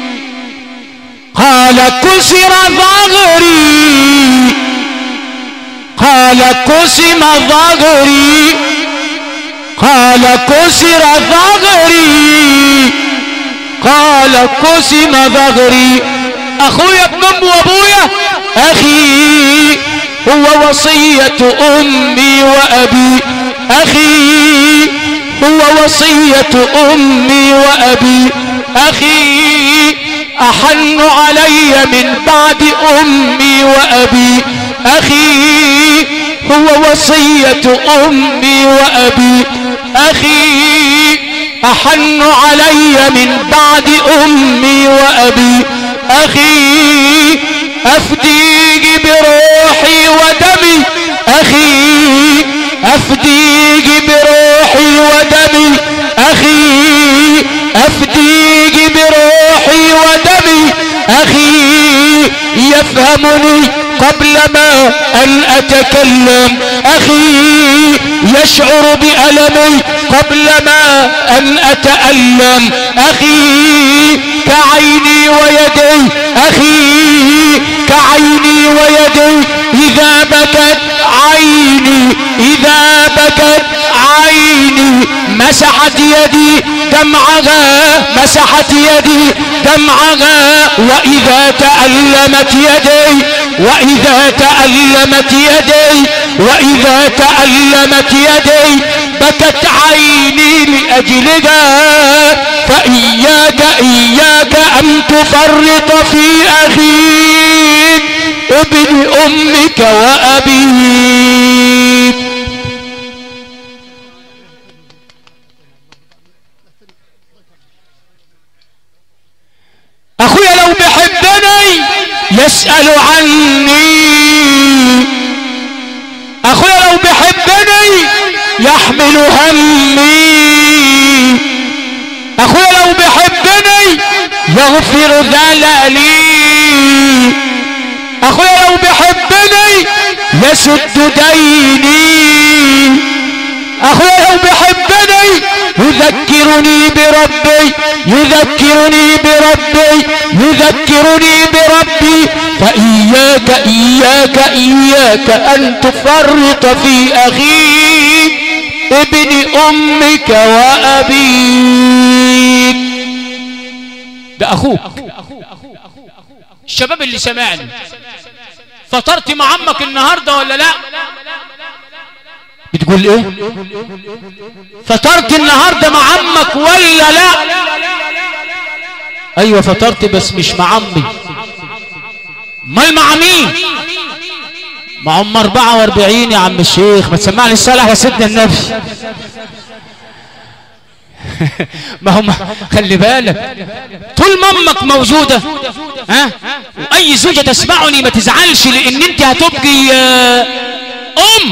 قال كسر ظهري، قال قسم ظهري، قال كسر ظهري، قال قسم ظهري. اخويا ابن ام وابويا، اخي هو وصية امي وابي، اخي هو وصية امي وابي، اخي احن علي من بعد امي وابي، اخي هو وصية امي وابي، اخي احن علي من بعد امي وابي، اخي افديك بروحي ودمي، اخي افديك بروحي ودمي، اخي افديك بروحي ودمي، اخي يفهمني قبل ما ان اتكلم، اخي يشعر بألمي قبل ما ان اتألم، اخي كعيني ويدي، اخي كعيني ويدي، اذا بكت عيني، اذا بكت عيني مسحت يدي دمعها، مسحت يدي دمعها، واذا تألمت يدي، واذا تألمت يدي، واذا تألمت يدي بكت عيني لأجلها، فإياك إياك أن تفرط في أخيك ابن أمك وأبيك. يسأل عني. اخويا لو بيحبني يحمل همي، اخويا لو بيحبني يغفر ذلالي، اخويا لو بيحبني يسد ديني، اخويا لو بيحبني يذكرني بربي، يذكرني بربي، يذكرني بربي. فإياك إياك إياك أن تفرط في أخيك ابن أمك وأبيك. ده أخوك. الشباب اللي سمعني، فطرت مع عمك النهاردة ولا لا؟ بتقول ايه؟ فطرت النهاردة مع عمك ولا لا؟ ايوه فطرت بس مش مع عمي. امال مع مين؟ مع ام 44 يا عم الشيخ. ما تسمعني الصلاة يا سيدنا النبي. ما هم خلي بالك طول ما امك موجودة ها، واي زوجة تسمعني ما تزعلش، لان انت هتبقي ام.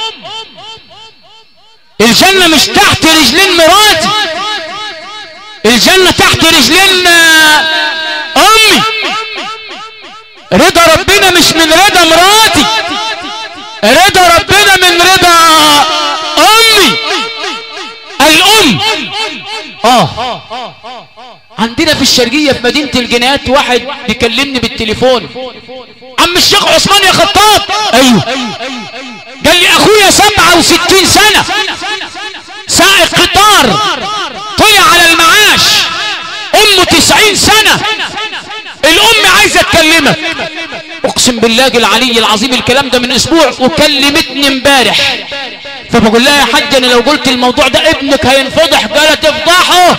الجنة مش تحت رجلين مراتي، الجنة تحت رجلين امي. رضا ربنا مش من رضا مراتي، رضا ربنا من رضا امي الام. عندنا في الشرقية في مدينة الجنايات واحد بيكلمني بالتليفون، عم الشيخ عثمان يا خطاب. ايوه قال لي اخويا 67 سنة سائق قطار طلع على المعاش، امه 90 سنة، الام عايزة تكلمك. اقسم بالله العلي العظيم الكلام ده من اسبوع، وكلمتني امبارح. فبقول لها يا حاج انا لو قلت الموضوع ده ابنك هينفضح. قالت تفضحه،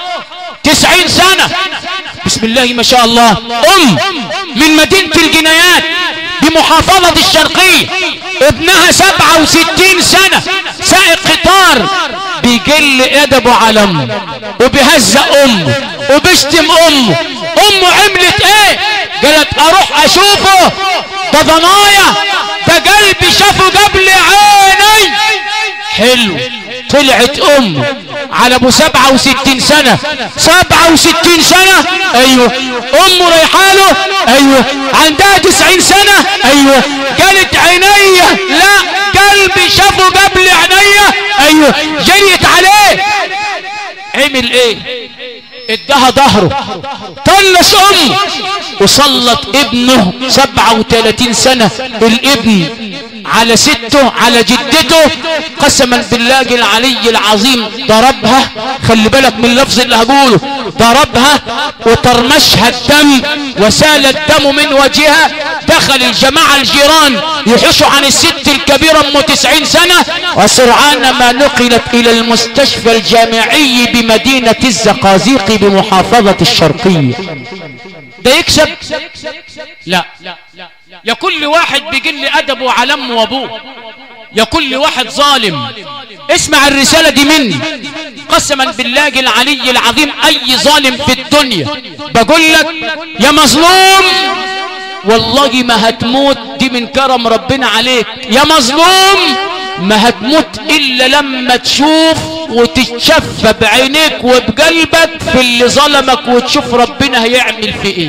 90 سنة بسم الله ما شاء الله. ام من مدينة الجنايات بمحافظة الشرقية، ابنها 67 سنة سائق قطار، بيقل ادبه على امه وبيهزق امه وبيشتم امه. امه عملت ايه؟ قالت اروح اشوفه، ده ضنايا، ده قلبي شافه قبل عيني. حلو، طلعت امه على ابو 67 سنة 67 سنة. ايوه امه رايحاله. ايوه عندها 90 سنة. ايوه قالت عينيا، لا قلبي شافه قبل عينيا. ايوه جريت عليه. عمل ايه؟ ادها ظهره، طلش امه وسلط ابنه 37 سنة الابن على سته على جدته. قسما بالله العلي العظيم ضربها، خلي بالك من اللفظ اللي هقوله، ضربها وطرمشها الدم وسال الدم من وجهها. دخل الجماعة الجيران يحشوا عن الست الكبيرة ام 90 سنة، وسرعان ما نقلت الى المستشفى الجامعي بمدينة الزقازيق بمحافظة الشرقية. ده يكسب؟ لا، يا كل واحد بيقل ادبه على امه وابوه، يا كل واحد ظالم. اسمع الرسالة دي مني قسما بالله العلي العظيم، اي ظالم في الدنيا بقول لك يا مظلوم والله ما هتموت، دي من كرم ربنا عليك. يا مظلوم ما هتموت الا لما تشوف وتتشفى بعينيك وبقلبك في اللي ظلمك، وتشوف ربنا هيعمل في ايه.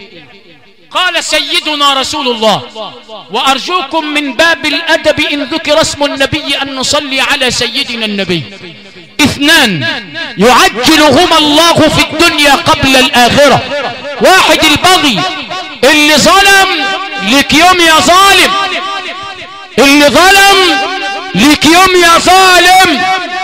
قال سيدنا رسول الله: وارجوكم من باب الادب ان ذكر اسم النبي ان نصلي على سيدنا النبي. اثنان يعجلهما الله في الدنيا قبل الاخرة. واحد البغي اللي ظلم لك يوم يا ظالم، اللي ظلم لك يوم يا ظالم.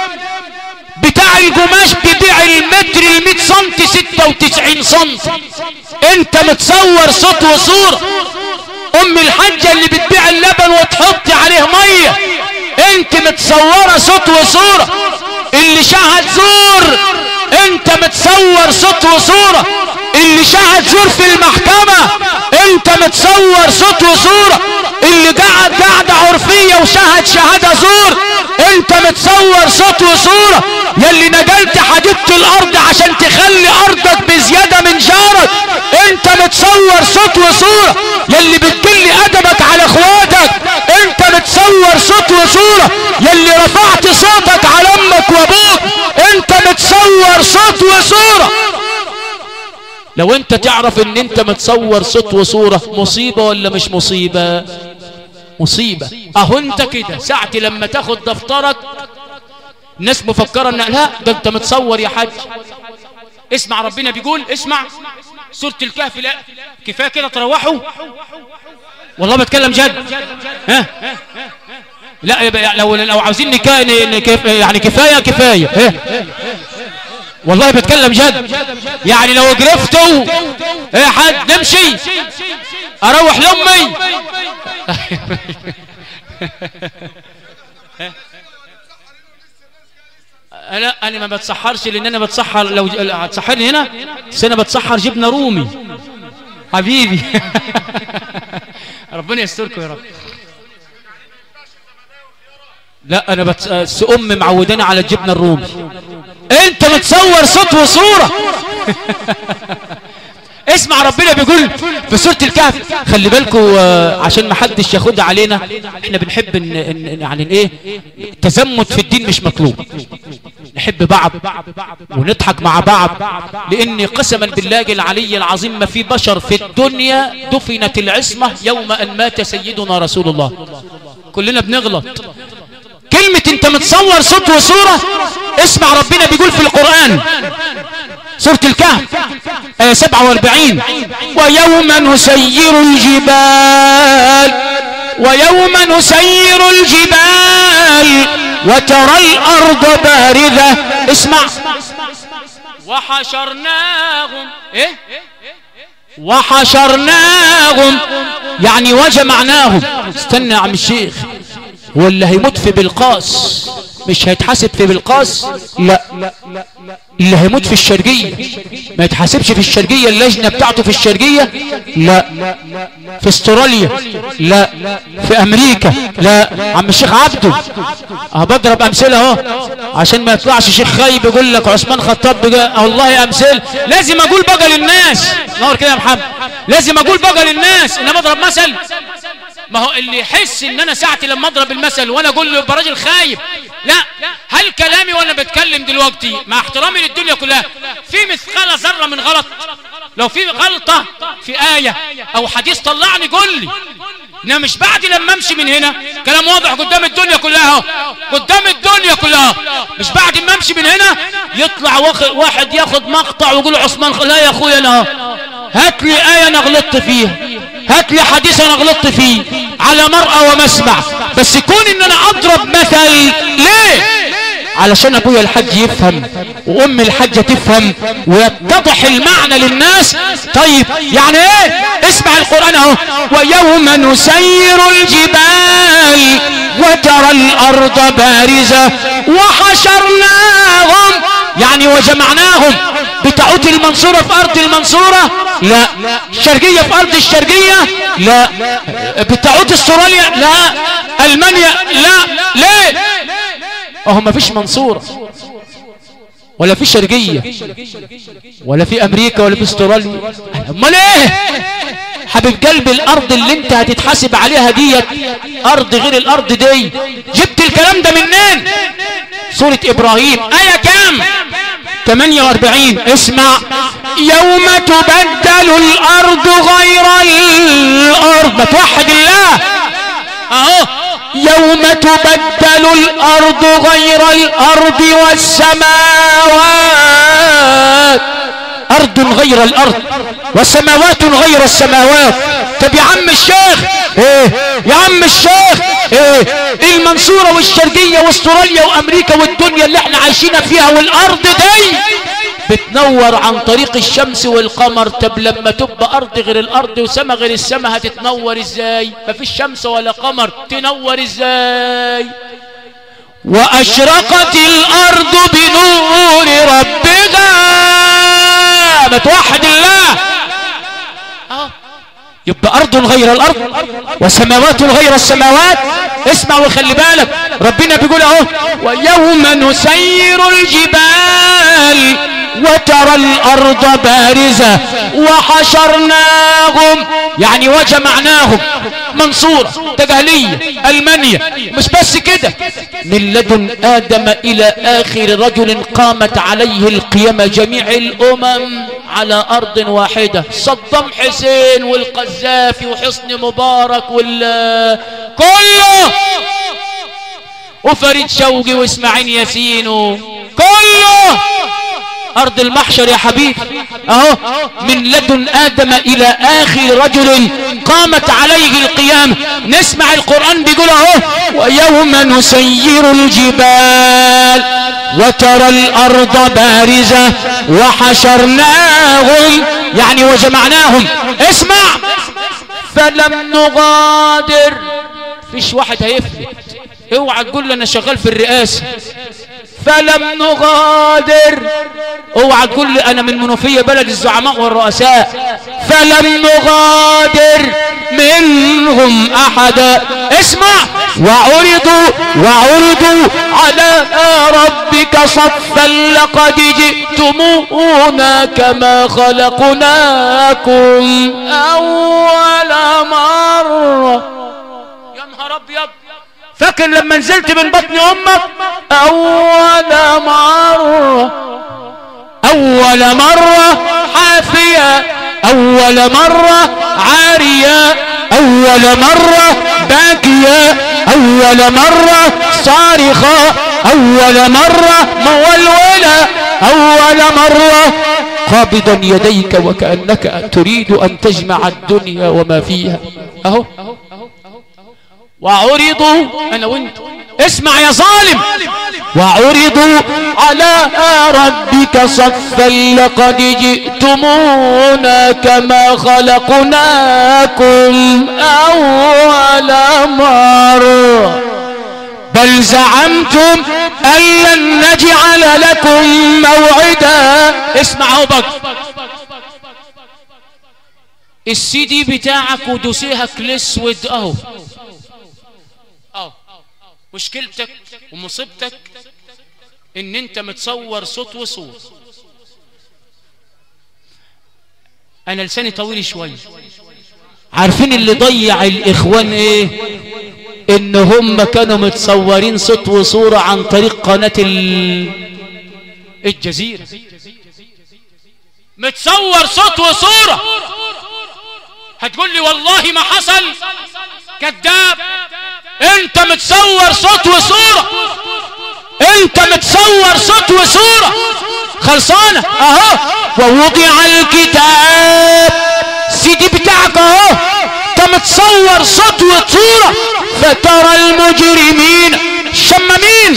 بتاع القماش بيبيع المتر 100 سم 96 سم، انت متصور صوت وصورة. ام الحاجة اللي بتبيع اللبن وتحط عليه مية، انت متصورة صوت وصورة. اللي شاهد زور انت متصور صوت وصورة. اللي شاهد زور في المحكمة انت متصور صوت وصورة. اللي قعد قعدة عرفية وشاهد شهادة زور انت متصور صوت وصورة، يلي نقلت حديدة الارض عشان تخلي ارضك بزيادة من جارك، انت متصور صوت وصورة. يلي بتقل ادبك على اخواتك، انت متصور صوت وصورة. يلي رفعت صوتك على امك وابوك، انت متصور صوت وصورة. لو انت تعرف ان انت متصور صوت وصورة، مصيبة ولا مش مصيبة؟ مصيبة. اهو انت كده ساعة لما تاخد دفترك الناس مفكرة ان لا ده انت متصور يا حاج. اسمع ربنا بيقول، اسمع سورة الكهف. لا كفاية كده تروحوا، والله بتكلم جد. ها لا لو عاوزين يعني كفاية والله بتكلم جد. يعني لو جرفتوا ايه حد نمشي اروح لامي. انا ما بتسحرش، لان انا بتسحر لو هتسحرني هنا بس انا بتسحر جبنه رومي حبيبي. ربنا يستركم يا رب. لا انا ام معوداني على الجبنه الرومي. انت متصور صوت وصوره. اسمع ربنا بيقول في سورة الكهف، خلي بالكم عشان ما حدش ياخدها علينا، احنا بنحب يعني ايه، التزمت في الدين مش مطلوب، نحب بعض ونضحك مع بعض، لان قسما بالله العلي العظيم ما في بشر في الدنيا دفنت العصمة يوم ان مات سيدنا رسول الله. كلنا بنغلط. كلمة انت متصور صوت وصورة، اسمع ربنا بيقول في القرآن سورة الكهف آية 47: ويوم نسير الجبال وترى الأرض باردة. اسمع، وحشرناهم يعني وجمعناهم. استنى يا عم الشيخ، هو اللي هيموت في بالقاس مش هيتحاسب في بالقاس؟ لا، اللي هيموت في الشرقية ما يتحاسبش في الشرقية، اللجنة بتاعته في الشرقية؟ لا. في استراليا؟ لا. في امريكا؟ لا. عم الشيخ عبده بضرب امثله اهو عشان ما يطلعش شيخ خايب يقول لك عثمان خطاب والله امثله. لازم اقول بقى للناس، نور كده يا محمد، لازم اقول بقى للناس ان بضرب مثل. ما هو اللي يحس ان انا ساعتي لما اضرب المثل وانا اقول له يبقى راجل خايب. لا، هل كلامي وانا بتكلم دلوقتي مع احترامي للدنيا كلها في مثقال ذره من غلط؟ لو في غلطه في ايه او حديث طلعني قول لي، انما مش بعد لما امشي من هنا كلام واضح قدام الدنيا كلها اهو، قدام الدنيا كلها، مش بعد ما امشي من هنا يطلع واحد ياخد مقطع ويقول عثمان. لا يا اخويا، انا هات لي ايه انا غلطت فيها، هات لي حديث انا غلطت فيه على مرأى ومسمع، بس يكون ان انا اضرب مثل. ليه؟ علشان ابويا الحاج يفهم وام الحاجة تفهم ويتضح المعنى للناس. طيب يعني ايه؟ اسمع القرآن اهو: ويوم نسير الجبال وترى الارض بارزة وحشرناهم يعني وجمعناهم. بتعود المنصورة في ارض المنصورة؟ لا. الشرقية في ارض الشرقية؟ لا. بتعود استراليا؟ لا. المانيا؟ لا. ليه؟ اهو ما فيش منصورة ولا في شرقية ولا في امريكا ولا في استراليا. امال ايه حبيب قلبي؟ الارض اللي انت هتتحاسب عليها ديت ارض غير الارض دي. جبت الكلام ده منين؟ سورة ابراهيم ايه كام؟ 48. اسمع: يوم تبدل الارض غير الارض. ما توحد الله اهو: يوم تبدل الارض غير الارض والسماوات. ارض غير الارض وسماوات غير السماوات. طب يا عم الشيخ ايه؟ يا عم الشيخ ايه؟ المنصورة والشرقية واستراليا وامريكا والدنيا اللي احنا عايشين فيها والارض دي بتنور عن طريق الشمس والقمر. طب لما تبقى ارض غير الارض وسما غير السما هتتنور ازاي؟ مفيش شمس ولا قمر، تنور ازاي؟ واشرقت الارض بنور ربها. ما توحد الله يبقى أرض غير الأرض وسماوات غير السماوات. اسمع وخلي بالك، ربنا بيقول اهو ويوم نسير الجبال وترى الأرض بارزة وحشرناهم، يعني وجمعناهم، منصورة، تجهلية، ألمانيا. مش بس كده، من لدن آدم إلى آخر رجل قامت عليه القيامة، جميع الأمم على أرض واحدة. صدام حسين والقذافي وحسني مبارك كله، وفريد شوقي واسماعيل ياسين كله أرض المحشر يا حبيبي. أهو من لدن آدم إلى آخر رجل قامت عليه القيامة. نسمع القرآن بيقول أهو ويوم نسير الجبال وترى الأرض بارزة وحشرناهم، يعني وجمعناهم. اسمع، فلم نغادر، فيش واحد هيفلت. اوعى تقول لي انا شغال في الرئاسة. فلم نغادر، اوعى تقول لي انا من منوفية بلد الزعماء والرؤساء. فلم نغادر منهم احدا. اسمع، وعرضوا على ربك صفا لقد جئتمونا كما خلقناكم اول مرة. يا نهار ابيض، فاكر لما نزلت من بطن امك اول مرة حافية، اول مرة عارية، اول مرة باكية، اول مرة صارخة، اول مرة مولولة، اول مرة قابضا يديك وكأنك تريد ان تجمع الدنيا وما فيها. اهو وعرضوا، انا وانت، اسمع يا ظالم، وعرضوا على ربك صفا لقد جئتمونا كما خلقناكم اول مرة بل زعمتم ان لن نجعل لكم موعدا. اسمع بك، السي دي بتاعك ودوسيها كليسود اهو. مشكلتك ومصيبتك ان انت متصور صوت وصور. انا لساني طويل شوية. عارفين اللي ضيع الاخوان ايه؟ ان هم كانوا متصورين صوت وصورة عن طريق قناة الجزيرة. متصور صوت وصورة. هتقول لي والله ما حصل، كذاب. انت متصور صوت وصورة، انت متصور صوت وصورة خلصانة اهو. ووضع الكتاب، سيدي بتاعك اهو، انت متصور صوت وصورة. فترى المجرمين، شمامين،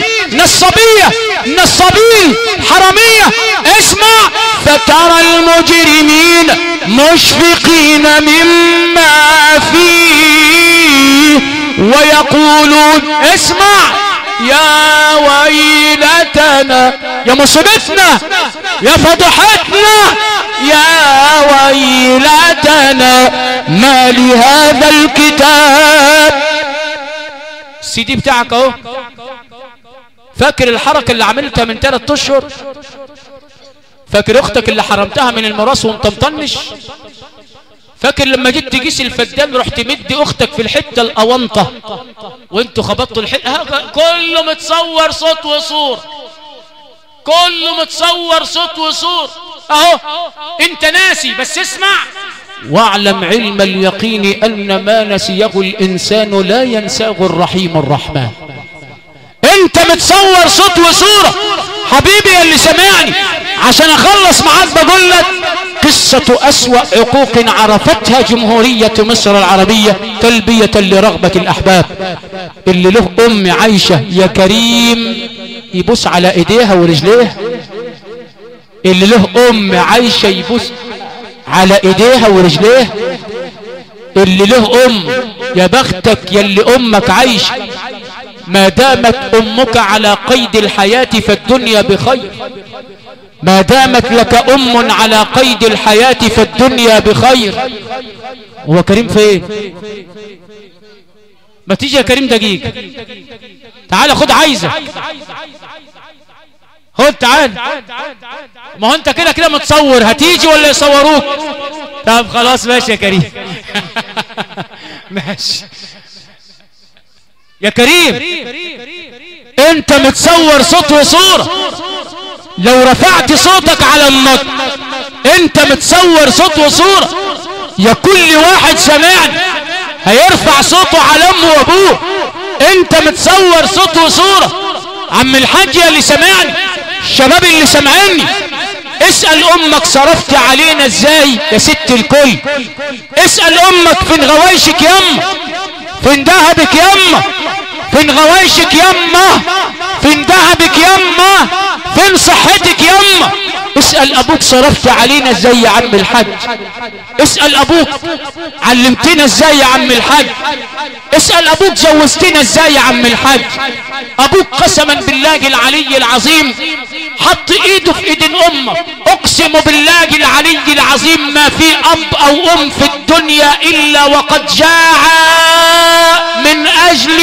نصابين، حرامية. اسمع، فترى المجرمين مشفقين مما فيه ويقولون، اسمع، يا ويلتنا، يا مصيبتنا، يا فضحتنا، يا ويلتنا ما لهذا الكتاب. السي بتاعك اهو. فاكر الحركة اللي عملتها من 3 اشهر؟ فاكر اختك اللي حرمتها من الميراث وانت مطنش؟ فاكر لما جيت تقيس الفدان رحت مدي اختك في الحته الاونطه وانتوا خبطتوا الحته؟ كله متصور صوت وصور، كله متصور صوت وصور اهو. انت ناسي، بس اسمع، واعلم علم اليقين ان ما نسيه الانسان لا ينساه الرحيم الرحمن. انت متصور صوت وصورة حبيبي اللي سمعني. عشان اخلص معاك بقول لك قصة اسوأ عقوق عرفتها جمهورية مصر العربية تلبية لرغبة الاحباب. اللي له ام عايشة يا كريم يبوس على ايديها ورجليها. اللي له ام عايشة يبوس على ايديها ورجليها. اللي له ام، يا بختك يلي امك عايشة. ما دامت امك على قيد الحياة فالدنيا بخير. ما دامت لك ام على قيد الحياة فالدنيا بخير. هو كريم فين؟ ما تيجي يا كريم دقيقة، تعال خد عايزة، خد تعال. ما هو انت كده كده متصور، هتيجي ولا يصوروك؟ طب خلاص ماشي يا كريم. ماشي يا كريم، انت متصور صوت وصورة، لو رفعت صوتك على النط انت متصور صوت وصورة، يا كل واحد سمعني هيرفع صوته على امه وابوه. انت متصور صوت وصورة. عم الحاج يا اللي سمعني، الشباب اللي سمعني، اسأل امك صرفت علينا ازاي يا ست الكل. اسأل امك فين غوايشك يما، فين دهبك يما، فين غوايشك يما، فين دهبك يما، فين صحتك يما. اسأل ابوك صرفت علينا ازاي يا عم الحاج. اسأل ابوك علمتنا ازاي يا عم الحاج. اسأل ابوك جوزتنا ازاي يا عم الحاج. ابوك قسما بالله العلي العظيم حط ايده في ايد امك. اقسم بالله العلي العظيم ما في اب او ام في الدنيا الا وقد جاع من اجل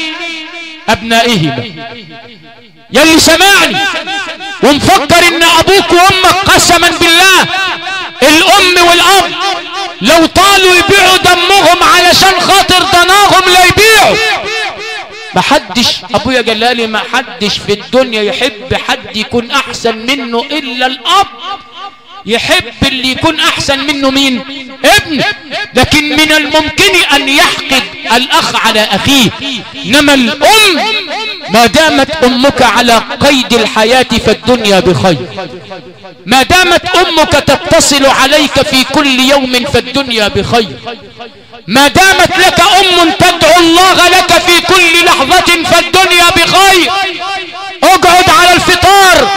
ابنائهما. يلي سمعني ومفكر ان ابوك وامك قسما بالله الام والاب لو طالوا يبيعوا دمهم علشان خاطر ضناهم لا يبيعوا. محدش، ابويا جلالي، محدش في الدنيا يحب حد يكون احسن منه الا الاب. يحب اللي يكون احسن منه مين؟ ابنه. لكن من الممكن ان يحقد الاخ على اخيه، انما الام ما دامت امك على قيد الحياة فالدنيا بخير. ما دامت امك تتصل عليك في كل يوم فالدنيا بخير. ما دامت لك ام تدعو الله لك في كل لحظة فالدنيا بخير. اقعد على الفطار،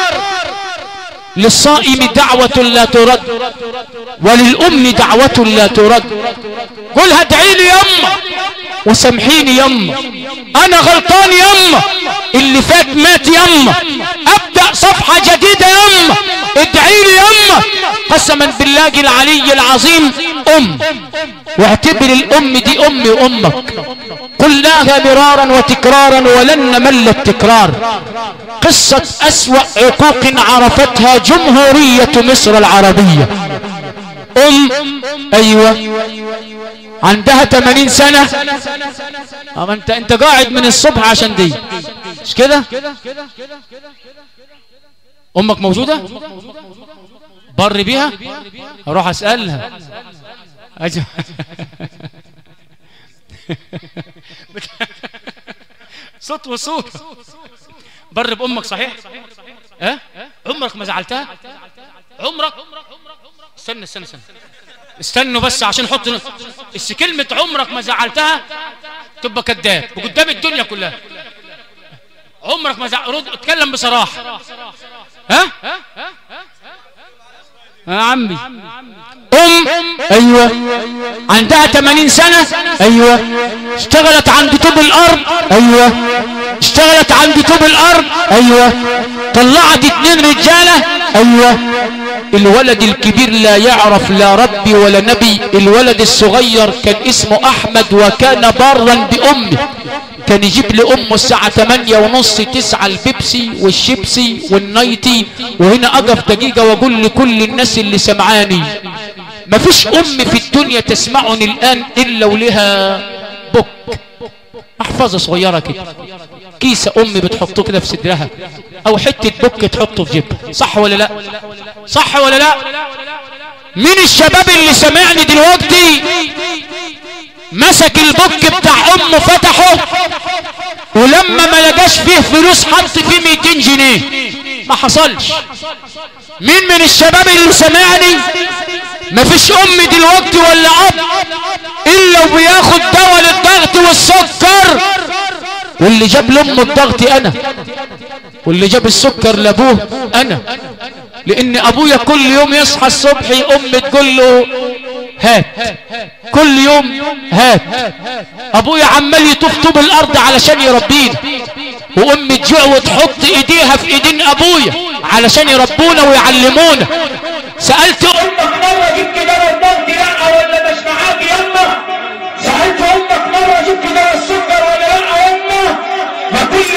للصائم دعوة لا ترد وللأم دعوة لا ترد. قولها ادعي لي يما وسامحيني يما، انا غلطان يما، اللي فات مات يما، ابدأ صفحة جديدة يما، ادعي لي يما. قسما بالله العلي العظيم ام، واعتبر الام دي امي وامك. قلناها مرارا وتكرارا ولن نمل التكرار. قصة اسوأ عقوق عرفتها جمهورية مصر العربية. ايوه عندها 80 سنة. اما انت قاعد من الصبح عشان دي، مش كده؟ امك موجودة؟ بر بيها؟ اروح اسألها. صوت وصوت. بر بامك صحيح؟ ها؟ عمرك ما زعلتها؟ عمرك؟ استنى استنوا بس عشان حط بس كلمة عمرك ما زعلتها تبقى كذاب وقدام الدنيا كلها. عمرك ما رد، اتكلم بصراحة. ها؟ يا عمي ايوه عندها 80 سنة. ايوه اشتغلت عند طوب الارض. ايوه اشتغلت عند طوب الارض. ايوه طلعت 2 رجالة. ايوه الولد الكبير لا يعرف لا ربي ولا نبي. الولد الصغير كان اسمه احمد وكان بارا بامه. كان يجيب لامه الساعة 8:30 9 البيبسي والشيبسي والنايتي. وهنا اقف دقيقة واقول لكل الناس اللي سمعاني، مفيش ام في الدنيا تسمعني الان الا ولها بوك، محفظة صغيرة كده، كيسة امي بتحطه كده في صدرها، او حتة بوك تحطه في جيبها. صح ولا لا؟ صح ولا لا؟ مين الشباب اللي سمعني دلوقتي مسك البوك بتاع امه فتحه ولما ما لقاش فيه فلوس حط فيه 200 جنيه؟ ما حصلش. مين من الشباب اللي سمعني مفيش ام دلوقتي ولا اب الا وبياخد دواء للضغط والسكر؟ واللي جاب لامه الضغط انا، واللي جاب السكر لابوه انا. لان ابويا كل يوم يصحى الصبح امي تقول له هات، كل يوم هات. ابويا عمال يطوف طوب الارض علشان يربينا، وامي تجوع وتحط ايديها في ايدين ابويا علشان يربونا ويعلمونا. سألت امك مرة جبت دواء الضغط لا ولا مش معاك يما؟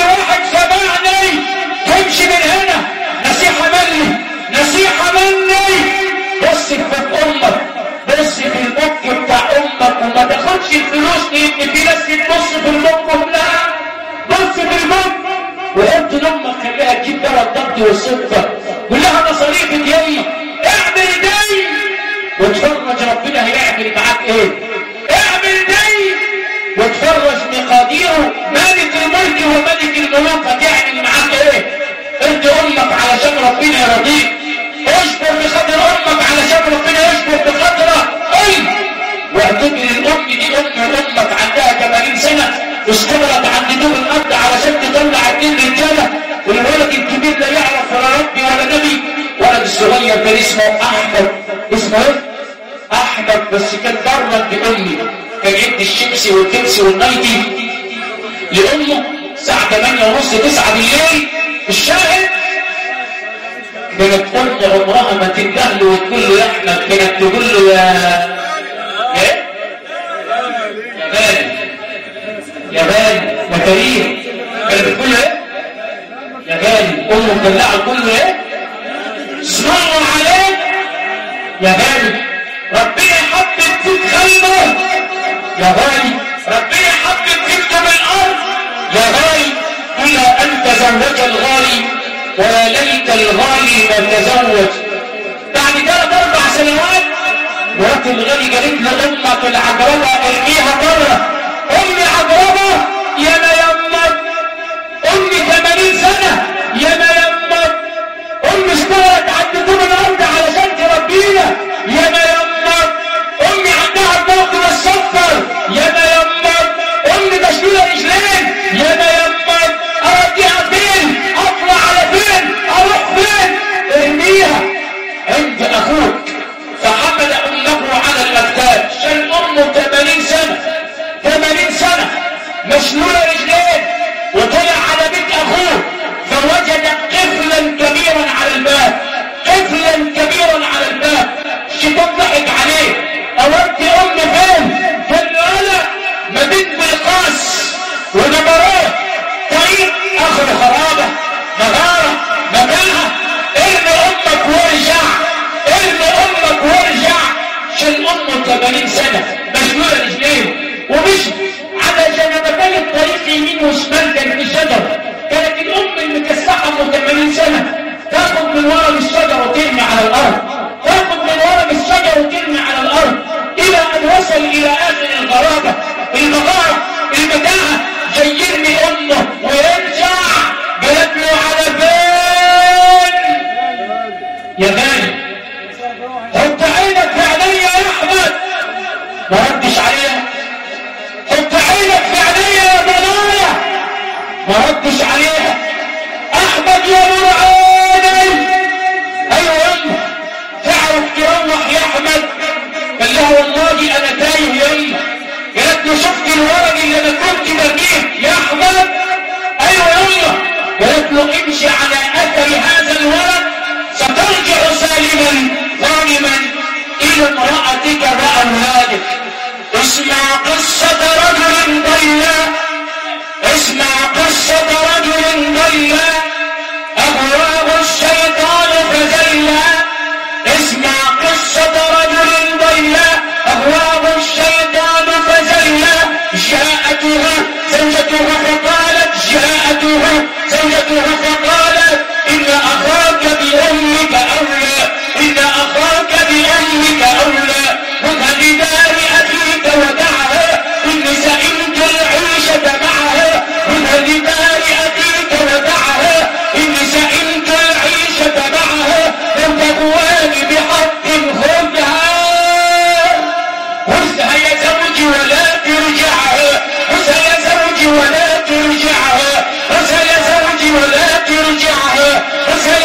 واحد سمعني تمشي من هنا، نصيحة مني، نصيحة مني، بص في امك، بص في المك بتاع امك، وما تاخدش الفلوس لان في ناس تبص في المك وبتاع، بص في المك وقلت لامك خليها تجيب دواء الضغط والسكر، قول لها مصاريفك هي، اعمل دي وتفرج ربنا هيعمل معاك ايه، اعمل دي وتفرج مقاديره مالك الملك وملك الملوك هتعمل معاك ايه. ارضي امك علشان ربنا يرضيك، اشكر بخاطر امك علشان ربنا يشكر بخاطرك، واعتبر الام دي امك عندها 80 سنه اشتغلت عند دوب الارض علشان تطلع 2 رجاله، والولد الكبير لا يعرف ولا ربي ولا نبي، ولد الصغير كان اسمه احمد، اسمه ايه؟ احمد، بس كان برا بامي، كان يدي الشيبسي والكبسي والنايتي لامه الساعه 8:30 9 بالليل. الشاهد كانت ام عمرها ما تنده له وتقول له يا احمد، كانت تقول له يا ايه؟ يا غالي، يا غالي، يا كريم، كانت بتقول له ايه؟ يا غالي. امه مدلعه تقول له ايه؟ اسمعوا عليك يا غالي، ربنا يحبب فيك خلقه يا غالي، ربنا يحبب فيك من الارض يا غالي، إلا أن تزوج الغالي ويا ليت الغالي ما تزوج. بعد 3 4 سنوات مرات الغالي قالت له امك العجربه ارميها بره. امي عجربه يا ما يمك، امي 80 سنه يا ما يمك، امي اشتغلت عند طول الارض علشان تربينا يا ما يمك، امي عندها الضغط والسكر يا ما يمك، امي مشلوله رجلين يا ما يمك، اوديها فين؟ اطلع على فين؟ اروح فين؟ ارميها عند اخوك. فحمل امه على الاكتاف، شال امه 80 سنه 80 سنه مشلوله رجلين، وطلع على بيت اخوه فوجد قفلا كبيرا على الباب، قفلا كبيرا على الباب. الشيطان ضحك عليه، اودي امي فين؟ قال له انا مدينه بالقاس ونبرات طريق اخر خرابه مغاره مكانها، ارمي امك وارجع، ارمي امك وارجع. شال امه 80 سنه مشلوله رجليه ومشي على جنبتي الطريق يمين وشمال، كان في شجر، كانت الام المكسحه ام 80 سنه تاخد من ورم الشجر وترمي على الارض، تاخد من ورم الشجر وترمي على الارض، الى ان وصل الى اخر الغرابه المغاره المتاعه، جاي يرمي امه ويرجع. قالت له على فين يا غالي؟ حط عينك في عينيا يا احمد. ما ردش عليها. حط عينك في عينيا يا بنايا. ما ردش عليها. احمد يا نور عيني، ايوه يما تعرف تروح يا احمد؟ قال لها والله انا تايه يا يما. قالت له شفت الورق اللي انا كنت برميه يا احمد؟ ايوه يما. قالت له امشي على اثر هذا الورق سترجع سالما غانما الى امرأتك واولادك. اسمع قصة رجل ضل، اسمع قصة رجل ضل اغواه الشيطان فزلا. اسمع قصة رجل ضل اغواه الشيطان فزلا. جاءته زوجته فقالت، جاءته زوجته فقالت إن أخاك بأمك أولى، إن أخاك بأمك أولى، خذها بدار أخيك ودعها إن سئمت العيشة معها، خذها بدار أخيك ودعها إن سئمت العيشة معها، لو تغواني بحق خذها، خذها يا زوجي ولا ترجعها، خذها يا زوجي ولا ترجعها، خذها يا زوجي ولا ترجعها، خذها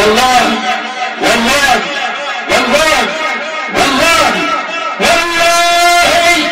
والله والله والله والله والله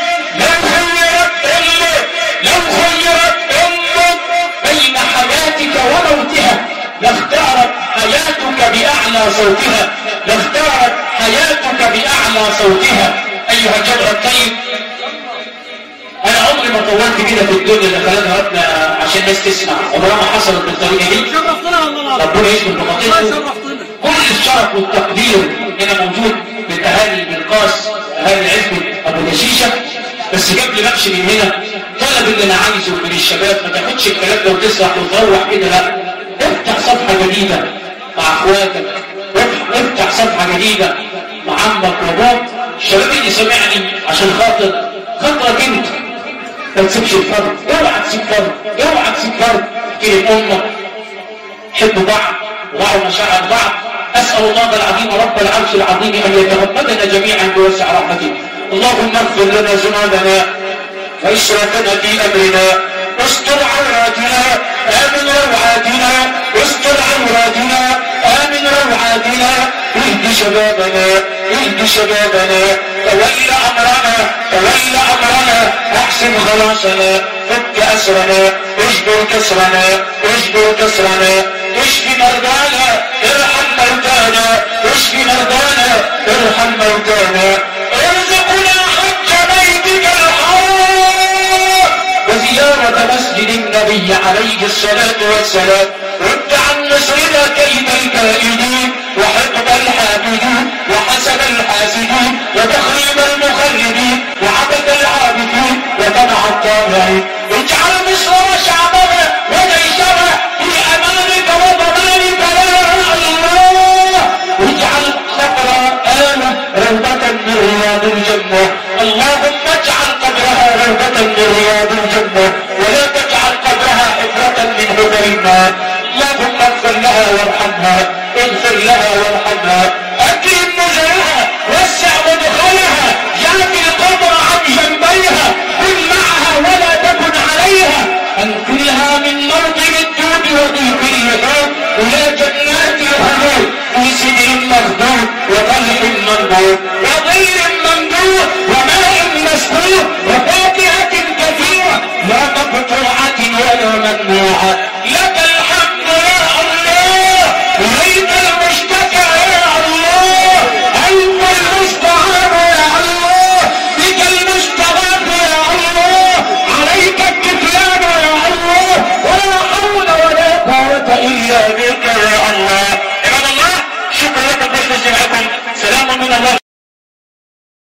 لو خيرت امك بين حياتك وموتها لاختارت حياتك بأعلى صوتها، لاختارت حياتك بأعلى صوتها. أيها الجبر الطيب، أنا عمري ما طولت كده في الدنيا اللي خلالها ربنا عشان الناس تسمع، عمرها ما حصلت بالطريقة دي. ربنا يشمل بخاطركم. كل الشرف والتقدير هنا موجود من أهالي البلقاس، أهالي عزبة أبو دشيشة. بس قبل ما امشي من هنا طلب اللي أنا عايزه من الشباب، ما تاخدش الكلام ده وتسرح وتروح كده، لا، افتح صفحة جديدة مع اخواتك، افتح صفحة جديدة مع عمك وابوك. الشباب اللي سمعني عشان خاطرك انت ما تسيبش الفرد، اوعى تسيب فرد، اوعى تسيب فرد. كلمة امك، حبوا بعض وضعوا مشاعر بعض. اسأل الله العظيم رب العرش العظيم ان يتغمدنا جميعا بوسع رحمته. اللهم اغفر لنا ذنوبنا وإسرافنا في أمرنا، واستر عوراتنا، آمن روعاتنا، واستر عوراتنا، آمن روعاتنا، اهد شبابنا، اهد شبابنا، تول أمرنا، أحسن خلاصنا، فك أسرنا، اجبر كسرنا، اشف مرضانا، ارحم موتانا، اشف مرضانا، ارحم موتانا، ارزقنا حج بيتك الحرام وزيارة مسجد النبي عليه الصلاة والسلام. رد عن مصرنا كيد الكائدين وحقد الحاقدين وحسد الحاسدين وتخريب المخربين وعبد العابدين وطمع الطامعين. اجعل مصر وشعبنا وجيشنا في امانك وضمانك يا الله. واجعل قبر آمن روضة من رياض الجنة. اللهم اجعل قبرها روضة من رياض الجنة ولا تجعل قبرها حفرة من حفر النار. اللهم اغفر لها وارحمها، اغفر لها وارحمها، اكرم نزلها، وسع مدخلها، جاف القبر عن جنبيها، كن معها ولا تكن عليها، انقلها من موطن الدود وضيق اللحوم.